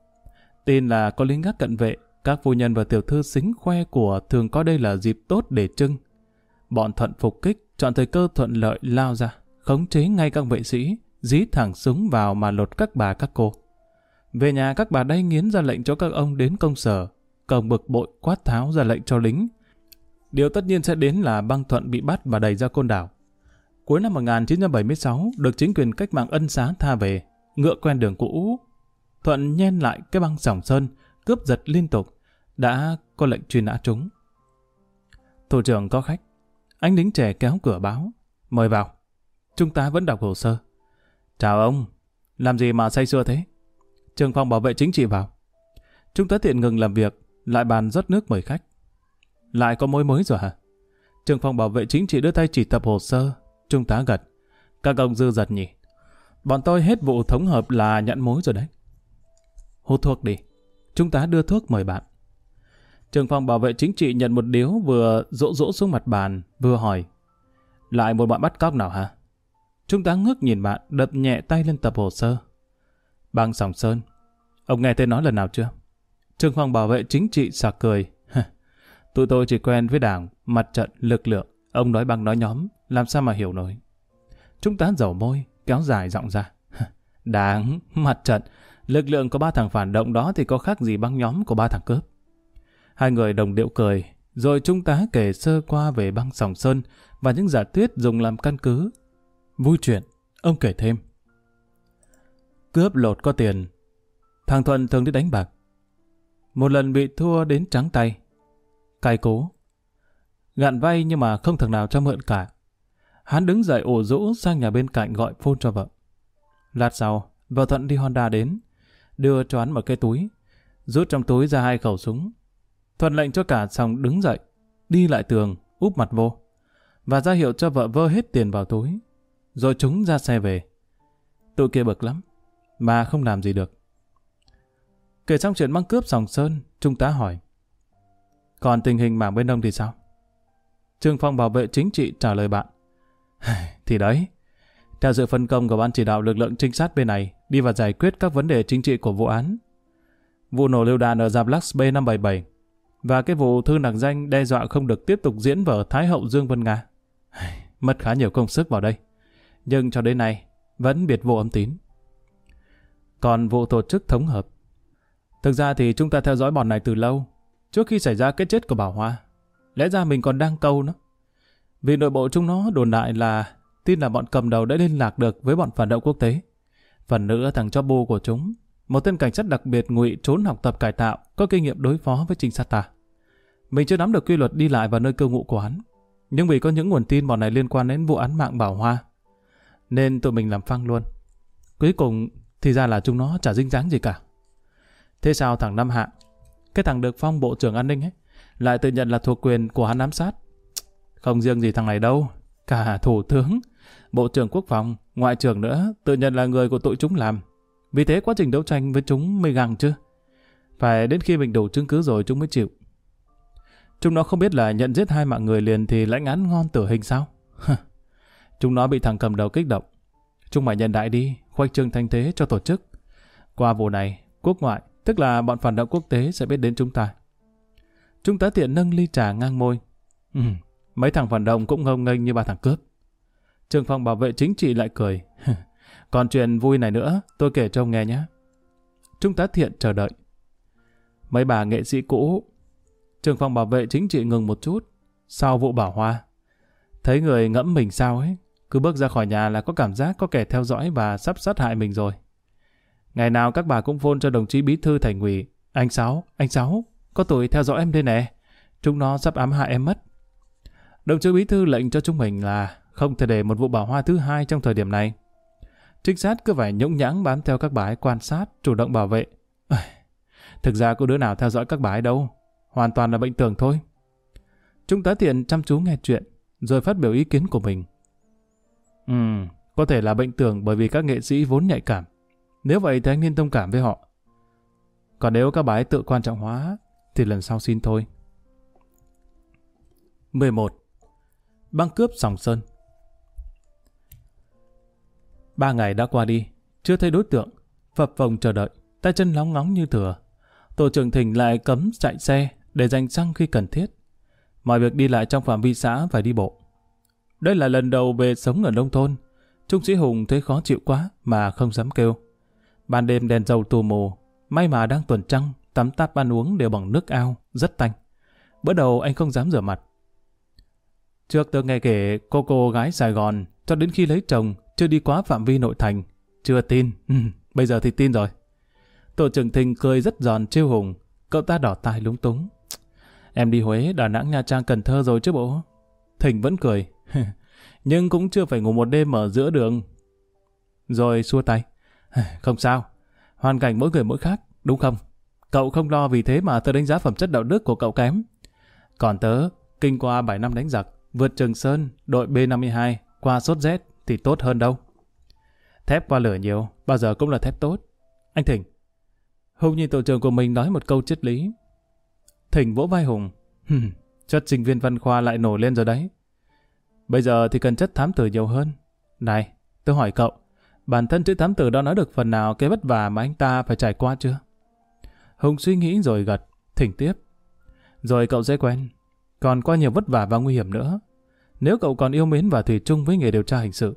Tin là có lính gác cận vệ, các phu nhân và tiểu thư xính khoe của thường coi đây là dịp tốt để trưng. Bọn Thuận phục kích, chọn thời cơ thuận lợi lao ra, khống chế ngay các vệ sĩ, dí thẳng súng vào mà lột các bà các cô. Về nhà các bà đay nghiến ra lệnh cho các ông đến công sở, cổng bực bội quát tháo ra lệnh cho lính. Điều tất nhiên sẽ đến là băng Thuận bị bắt và đẩy ra Côn Đảo. Cuối năm 1976, được chính quyền cách mạng ân xá tha về, ngựa quen đường cũ. Thuận nhen lại cái băng Sòng Sơn, cướp giật liên tục, đã có lệnh truy nã chúng. Thủ trưởng có khách. Anh lính trẻ kéo cửa báo. Mời vào. Trung tá vẫn đọc hồ sơ. Chào ông. Làm gì mà say sưa thế? Trưởng phòng bảo vệ chính trị vào. Trung tá Thiện ngừng làm việc, lại bàn rót nước mời khách. Lại có mối mới rồi hả? Trưởng phòng bảo vệ chính trị đưa tay chỉ tập hồ sơ. Trung tá gật. Các ông dư dật nhỉ? Bọn tôi hết vụ thống hợp là nhận mối rồi đấy. Hút thuốc đi. Trung tá đưa thuốc mời bạn. Trưởng phòng bảo vệ chính trị nhận một điếu vừa dỗ dỗ xuống mặt bàn, vừa hỏi. Lại một bọn bắt cóc nào hả? Trung tá ngước nhìn bạn, đập nhẹ tay lên tập hồ sơ. Băng Sòng Sơn. Ông nghe tên nói lần nào chưa? Trưởng phòng bảo vệ chính trị sặc cười. Tụi tôi chỉ quen với đảng, mặt trận, lực lượng. Ông nói băng nói nhóm, làm sao mà hiểu nổi. Trung tá dầu môi, kéo dài giọng ra. Đảng, mặt trận, lực lượng của ba thằng phản động đó thì có khác gì băng nhóm của ba thằng cướp. Hai người đồng điệu cười, rồi Trung tá kể sơ qua về băng Sòng Sơn và những giả thuyết dùng làm căn cứ. Vui chuyện, ông kể thêm. Cướp lột có tiền. Thằng Thuận thường đi đánh bạc. Một lần bị thua đến trắng tay. Cay cố. Gạn vay nhưng mà không thằng nào cho mượn cả. Hắn đứng dậy ủ rũ sang nhà bên cạnh gọi phone cho vợ. Lát sau, vợ Thuận đi Honda đến, đưa cho hắn một cái túi, rút trong túi ra 2 khẩu súng. Thuận lệnh cho cả xong đứng dậy, đi lại tường, úp mặt vô, và ra hiệu cho vợ vơ hết tiền vào túi, rồi chúng ra xe về. Tụi kia bực lắm, mà không làm gì được. Kể xong chuyện băng cướp Sòng Sơn, Trung tá hỏi. Còn tình hình mảng bên Đông thì sao? Trưởng phòng bảo vệ chính trị trả lời bạn. Thì đấy, theo sự phân công của ban chỉ đạo lực lượng trinh sát bên này đi vào giải quyết các vấn đề chính trị của vụ án. Vụ nổ lựu đạn ở Giáp Lux B577 và cái vụ thư nặc danh đe dọa không được tiếp tục diễn vở Thái hậu Dương Vân Nga. Mất khá nhiều công sức vào đây, nhưng cho đến nay vẫn biệt vô âm tín. Còn vụ tổ chức thống hợp, thực ra thì chúng ta theo dõi bọn này từ lâu, trước khi xảy ra cái chết của Bảo Hoa. Lẽ ra mình còn đang câu nó. Vì nội bộ chúng nó đồn đại là tin là bọn cầm đầu đã liên lạc được với bọn phản động quốc tế. Phần nữa thằng chó bu của chúng, một tên cảnh sát đặc biệt ngụy trốn học tập cải tạo, có kinh nghiệm đối phó với trinh sát ta. Mình chưa nắm được quy luật đi lại vào nơi cư ngụ của hắn, nhưng vì có những nguồn tin bọn này liên quan đến vụ án mạng Bảo Hoa, nên tụi mình làm phăng luôn. Cuối cùng thì ra là chúng nó chả dính dáng gì cả. Thế sao thằng Năm Hạ, cái thằng được phong bộ trưởng an ninh ấy, lại tự nhận là thuộc quyền của hắn ám sát? Không riêng gì thằng này đâu, cả thủ tướng, bộ trưởng quốc phòng, ngoại trưởng nữa tự nhận là người của tụi chúng làm. Vì thế quá trình đấu tranh với chúng mới găng chứ. Phải đến khi mình đủ chứng cứ rồi chúng mới chịu. Chúng nó không biết là nhận giết 2 mạng người liền thì lãnh án ngon tử hình sao? Chúng nó bị thằng cầm đầu kích động. Chúng mày nhận đại đi, khoanh trương thanh thế cho tổ chức. Qua vụ này, quốc ngoại, tức là bọn phản động quốc tế sẽ biết đến chúng ta. Trung tá Thiện nâng ly trà ngang môi. Mấy thằng phản động cũng ngông nghênh như 3 thằng cướp. Trưởng phòng bảo vệ chính trị lại cười. Còn chuyện vui này nữa, tôi kể cho ông nghe nhé. Trung tá Thiện chờ đợi. Mấy bà nghệ sĩ cũ. Trưởng phòng bảo vệ chính trị ngừng một chút. Sau vụ Bảo Hoa, thấy người ngẫm mình sao ấy, cứ bước ra khỏi nhà là có cảm giác có kẻ theo dõi và sắp sát hại mình rồi. Ngày nào các bà cũng phone cho đồng chí bí thư thành ủy. Anh Sáu, có tụi theo dõi em đây nè. Chúng nó sắp ám hại em mất. Đồng chí bí thư lệnh cho chúng mình là không thể để một vụ Bảo Hoa thứ hai trong thời điểm này. Trinh sát cứ phải nhũng nhãng bám theo các bà ấy quan sát, chủ động bảo vệ. Thực ra có đứa nào theo dõi các bà ấy đâu. Hoàn toàn là bệnh tưởng thôi. Trung tá Thiện chăm chú nghe chuyện, rồi phát biểu ý kiến của mình. Có thể là bệnh tưởng bởi vì các nghệ sĩ vốn nhạy cảm. Nếu vậy thì anh nên thông cảm với họ. Còn nếu các bà ấy tự quan trọng hóa, thì lần sau xin thôi. 11. Băng cướp Sòng Sơn. 3 ngày đã qua đi, chưa thấy đối tượng, phập phồng chờ đợi, tay chân lóng ngóng như thừa. Tổ trưởng Thỉnh lại cấm chạy xe để dành xăng khi cần thiết. Mọi việc đi lại trong phạm vi xã phải đi bộ. Đây là lần đầu về sống ở nông thôn. Trung sĩ Hùng thấy khó chịu quá mà không dám kêu. Ban đêm đèn dầu tù mù, may mà đang tuần trăng, tắm táp ăn uống đều bằng nước ao, rất tanh. Bữa đầu anh không dám rửa mặt. Trước tôi nghe kể cô gái Sài Gòn cho đến khi lấy chồng chưa đi quá phạm vi nội thành. Chưa tin, bây giờ thì tin rồi. Tổ trưởng Thình cười rất giòn trêu Hùng, cậu ta đỏ tai lúng túng. Em đi Huế, Đà Nẵng, Nha Trang, Cần Thơ rồi chứ bộ. Thình vẫn cười. Nhưng cũng chưa phải ngủ một đêm ở giữa đường. Rồi xua tay. Không sao, hoàn cảnh mỗi người mỗi khác, đúng không? Cậu không lo vì thế mà tớ đánh giá phẩm chất đạo đức của cậu kém. Còn tớ, kinh qua 7 năm đánh giặc, vượt Trường Sơn, đội B-52, qua sốt rét thì tốt hơn đâu. Thép qua lửa nhiều, bao giờ cũng là thép tốt. Anh Thỉnh. Hùng nhìn tổ trưởng của mình nói một câu triết lý. Thỉnh vỗ vai Hùng. Chất sinh viên văn khoa lại nổi lên rồi đấy. Bây giờ thì cần chất thám tử nhiều hơn. Này, tôi hỏi cậu, bản thân chữ thám tử đó nói được phần nào cái vất vả mà anh ta phải trải qua chưa? Hùng suy nghĩ rồi gật. Thỉnh tiếp. Rồi cậu sẽ quen. Còn qua nhiều vất vả và nguy hiểm nữa. Nếu cậu còn yêu mến và thủy chung với nghề điều tra hình sự.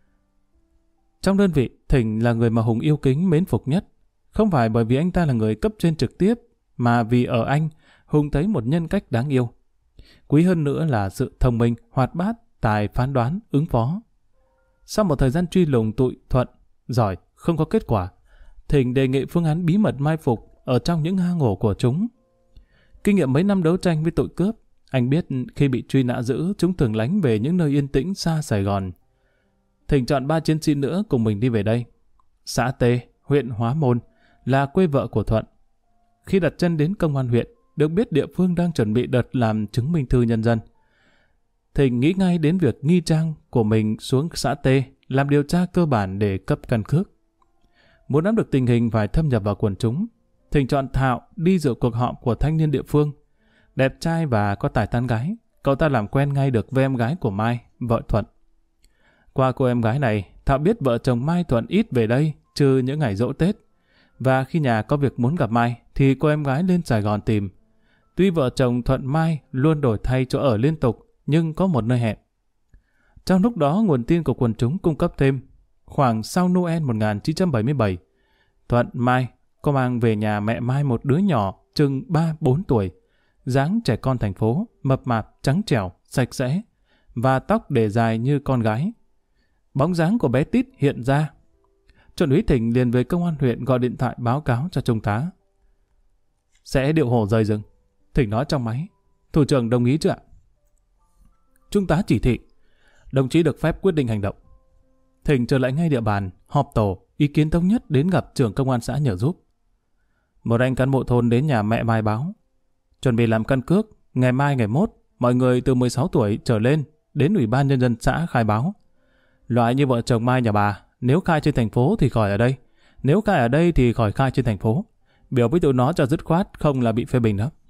Trong đơn vị, Thỉnh là người mà Hùng yêu kính mến phục nhất. Không phải bởi vì anh ta là người cấp trên trực tiếp, mà vì ở anh, Hùng thấy một nhân cách đáng yêu. Quý hơn nữa là sự thông minh, hoạt bát, tài phán đoán, ứng phó. Sau một thời gian truy lùng tụi Thuận, giỏi, không có kết quả, Thỉnh đề nghị phương án bí mật mai phục ở trong những hang ổ của chúng. Kinh nghiệm mấy năm đấu tranh với tụi cướp, anh biết khi bị truy nã giữ, chúng thường lánh về những nơi yên tĩnh xa Sài Gòn. Thỉnh chọn 3 chiến sĩ nữa cùng mình đi về đây. Xã T, huyện Hóa Môn, là quê vợ của Thuận. Khi đặt chân đến công an huyện, được biết địa phương đang chuẩn bị đợt làm chứng minh thư nhân dân. Thỉnh nghĩ ngay đến việc nghi trang của mình xuống xã T làm điều tra cơ bản để cấp căn cước. Muốn nắm được tình hình phải thâm nhập vào quần chúng. Thỉnh chọn Thạo đi dự cuộc họp của thanh niên địa phương. Đẹp trai và có tài tán gái, cậu ta làm quen ngay được với em gái của Mai, vợ Thuận. Qua cô em gái này, Thạo biết vợ chồng Mai Thuận ít về đây, trừ những ngày giỗ Tết. Và khi nhà có việc muốn gặp Mai, thì cô em gái lên Sài Gòn tìm. Tuy vợ chồng Thuận Mai luôn đổi thay chỗ ở liên tục, nhưng có một nơi hẹn. Trong lúc đó, nguồn tin của quần chúng cung cấp thêm, khoảng sau Noel 1977, Thuận Mai có mang về nhà mẹ Mai một đứa nhỏ chừng 3-4 tuổi, dáng trẻ con thành phố, mập mạp, trắng trẻo, sạch sẽ, và tóc để dài như con gái. Bóng dáng của bé Tít hiện ra. Chuẩn úy Thỉnh liền về công an huyện gọi điện thoại báo cáo cho trung tá. Sẽ điều hổ rời rừng. Thỉnh nói trong máy. Thủ trưởng đồng ý chưa ạ? Trung tá chỉ thị. Đồng chí được phép quyết định hành động. Thỉnh trở lại ngay địa bàn, họp tổ, ý kiến thống nhất đến gặp trưởng công an xã nhờ giúp. Một anh cán bộ thôn đến nhà mẹ Mai báo. Chuẩn bị làm căn cước, ngày mai ngày mốt, mọi người từ 16 tuổi trở lên đến Ủy ban Nhân dân xã khai báo. Loại như vợ chồng Mai nhà bà, nếu khai trên thành phố thì khỏi ở đây. Nếu khai ở đây thì khỏi khai trên thành phố. Biểu với tụi nó cho dứt khoát, không là bị phê bình đó.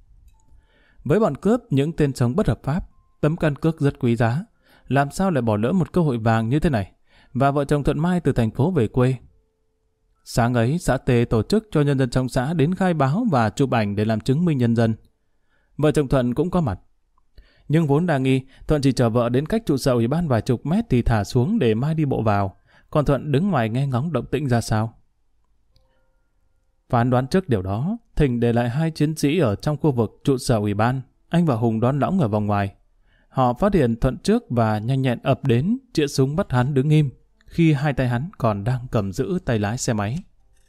Với bọn cướp, những tên sống bất hợp pháp, tấm căn cước rất quý giá. Làm sao lại bỏ lỡ một cơ hội vàng như thế này? Và vợ chồng Thuận Mai từ thành phố về quê. Sáng ấy, xã Tề tổ chức cho nhân dân trong xã đến khai báo và chụp ảnh để làm chứng minh nhân dân. Vợ chồng Thuận cũng có mặt. Nhưng vốn đa nghi, Thuận chỉ chờ vợ đến cách trụ sở ủy ban vài chục mét thì thả xuống để Mai đi bộ vào. Còn Thuận đứng ngoài nghe ngóng động tĩnh ra sao. Phán đoán trước điều đó, Thịnh để lại 2 chiến sĩ ở trong khu vực trụ sở ủy ban. Anh và Hùng đón lõng ở vòng ngoài. Họ phát hiện Thuận trước và nhanh nhẹn ập đến, chĩa súng bắt hắn đứng im, khi 2 tay hắn còn đang cầm giữ tay lái xe máy.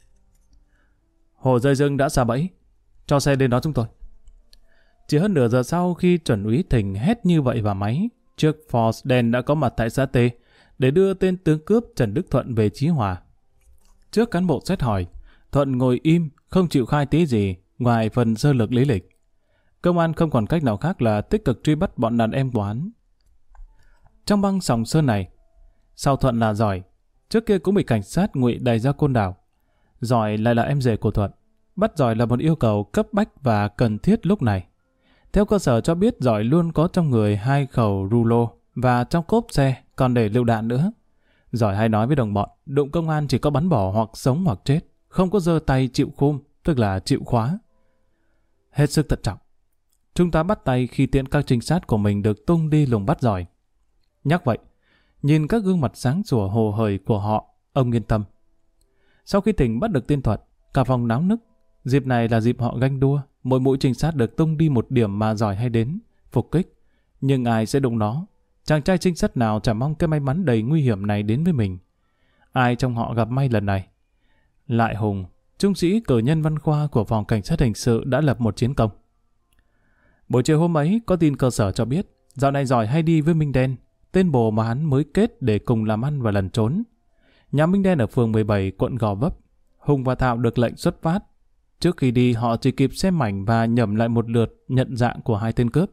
Hồ Dơi Dưng đã sa bẫy, cho xe đến đó chúng tôi. Chỉ hơn nửa giờ sau khi chuẩn úy Thịnh hét như vậy vào máy, chiếc Ford đen đã có mặt tại xã T để đưa tên tướng cướp Trần Đức Thuận về Chí Hòa. Trước cán bộ xét hỏi, Thuận ngồi im, không chịu khai tí gì ngoài phần sơ lược lý lịch. Công an không còn cách nào khác là tích cực truy bắt bọn đàn em của hắn. Trong băng Sòng Sơn này, sau Thuận là Giỏi, trước kia cũng bị cảnh sát ngụy đày ra Côn Đảo. Giỏi lại là em rể của Thuận. Bắt Giỏi là một yêu cầu cấp bách và cần thiết lúc này. Theo cơ sở cho biết, Giỏi luôn có trong người 2 khẩu rulo và trong cốp xe còn để lựu đạn nữa. Giỏi hay nói với đồng bọn, đụng công an chỉ có bắn bỏ hoặc sống hoặc chết, không có giơ tay chịu khum, tức là chịu khóa. Hết sức thận trọng, chúng ta bắt tay khi tiễn các trinh sát của mình được tung đi lùng bắt Giỏi. Nhắc vậy, nhìn các gương mặt sáng sủa hồ hởi của họ, ông yên tâm. Sau khi Thịnh bắt được tên Thuận, cả phòng náo nức. Dịp này là dịp họ ganh đua, mỗi mũi trinh sát được tung đi một điểm mà Giỏi hay đến, phục kích. Nhưng ai sẽ đụng nó? Chàng trai trinh sát nào chả mong cái may mắn đầy nguy hiểm này đến với mình. Ai trong họ gặp may lần này? Lại Hùng, trung sĩ cử nhân văn khoa của phòng cảnh sát hình sự đã lập một chiến công. Buổi chiều hôm ấy, có tin cơ sở cho biết, dạo này Giỏi hay đi với Minh Đen, tên bồ mà hắn mới kết để cùng làm ăn và lần trốn. Nhà Minh Đen ở phường 17, quận Gò Vấp. Hùng và Thạo được lệnh xuất phát. Trước khi đi, họ chỉ kịp xem ảnh và nhẩm lại một lượt nhận dạng của 2 tên cướp.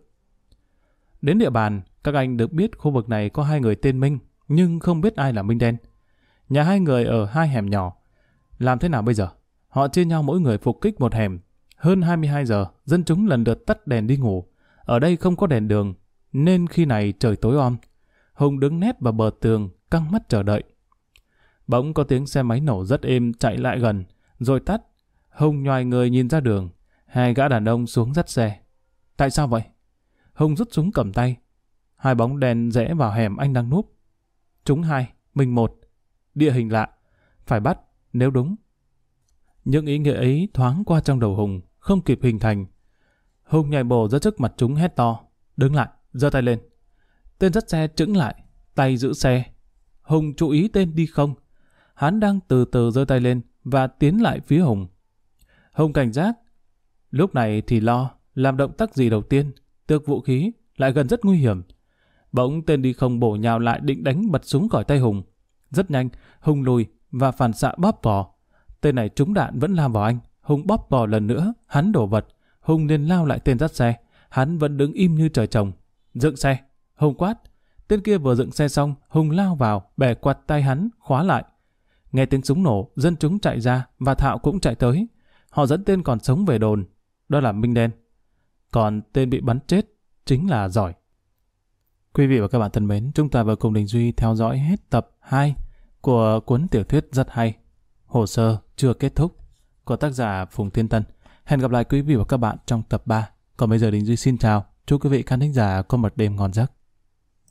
Đến địa bàn, các anh được biết khu vực này có 2 người tên Minh, nhưng không biết ai là Minh Đen. Nhà 2 người ở 2 hẻm nhỏ. Làm thế nào bây giờ? Họ chia nhau mỗi người phục kích một hẻm. Hơn 22 giờ, dân chúng lần lượt tắt đèn đi ngủ. Ở đây không có đèn đường, nên khi này trời tối om. Hùng đứng nép vào bờ tường, căng mắt chờ đợi. Bỗng có tiếng xe máy nổ rất êm chạy lại gần, rồi tắt. Hùng nhoài người nhìn ra đường. 2 gã đàn ông xuống dắt xe. Tại sao vậy? Hùng rút súng cầm tay. 2 bóng đèn rẽ vào hẻm anh đang núp. Chúng 2, mình 1. Địa hình lạ. Phải bắt, nếu đúng. Những ý nghĩa ấy thoáng qua trong đầu Hùng, không kịp hình thành. Hùng nhảy bổ ra trước mặt chúng hét to. Đứng lại, giơ tay lên. Tên dắt xe chững lại, tay giữ xe. Hùng chú ý tên đi không. Hắn đang từ từ giơ tay lên và tiến lại phía Hùng. Hùng cảnh giác. Lúc này thì lo, làm động tác gì đầu tiên, tước vũ khí, lại gần rất nguy hiểm. Bỗng tên đi không bổ nhào lại định đánh bật súng khỏi tay Hùng. Rất nhanh, Hùng lùi và phản xạ bóp cò. Tên này trúng đạn vẫn lao vào anh. Hùng bóp cò lần nữa, hắn đổ vật. Hùng liền lao lại tên dắt xe. Hắn vẫn đứng im như trời trồng. Dựng xe. Hùng quát. Tên kia vừa dựng xe xong, Hùng lao vào, bẻ quạt tay hắn, khóa lại. Nghe tiếng súng nổ, dân chúng chạy ra và Thạo cũng chạy tới. Họ dẫn tên còn sống về đồn. Đó là Minh Đen. Còn tên bị bắn chết chính là Giỏi. Quý vị và các bạn thân mến, chúng ta vừa cùng Đình Duy theo dõi hết tập 2 của cuốn tiểu thuyết rất hay Hồ sơ chưa kết thúc của tác giả Phùng Thiên Tân. Hẹn gặp lại quý vị và các bạn trong tập 3. Còn bây giờ Đình Duy xin chào. Chúc quý vị khán thính giả có một đêm ngon giấc.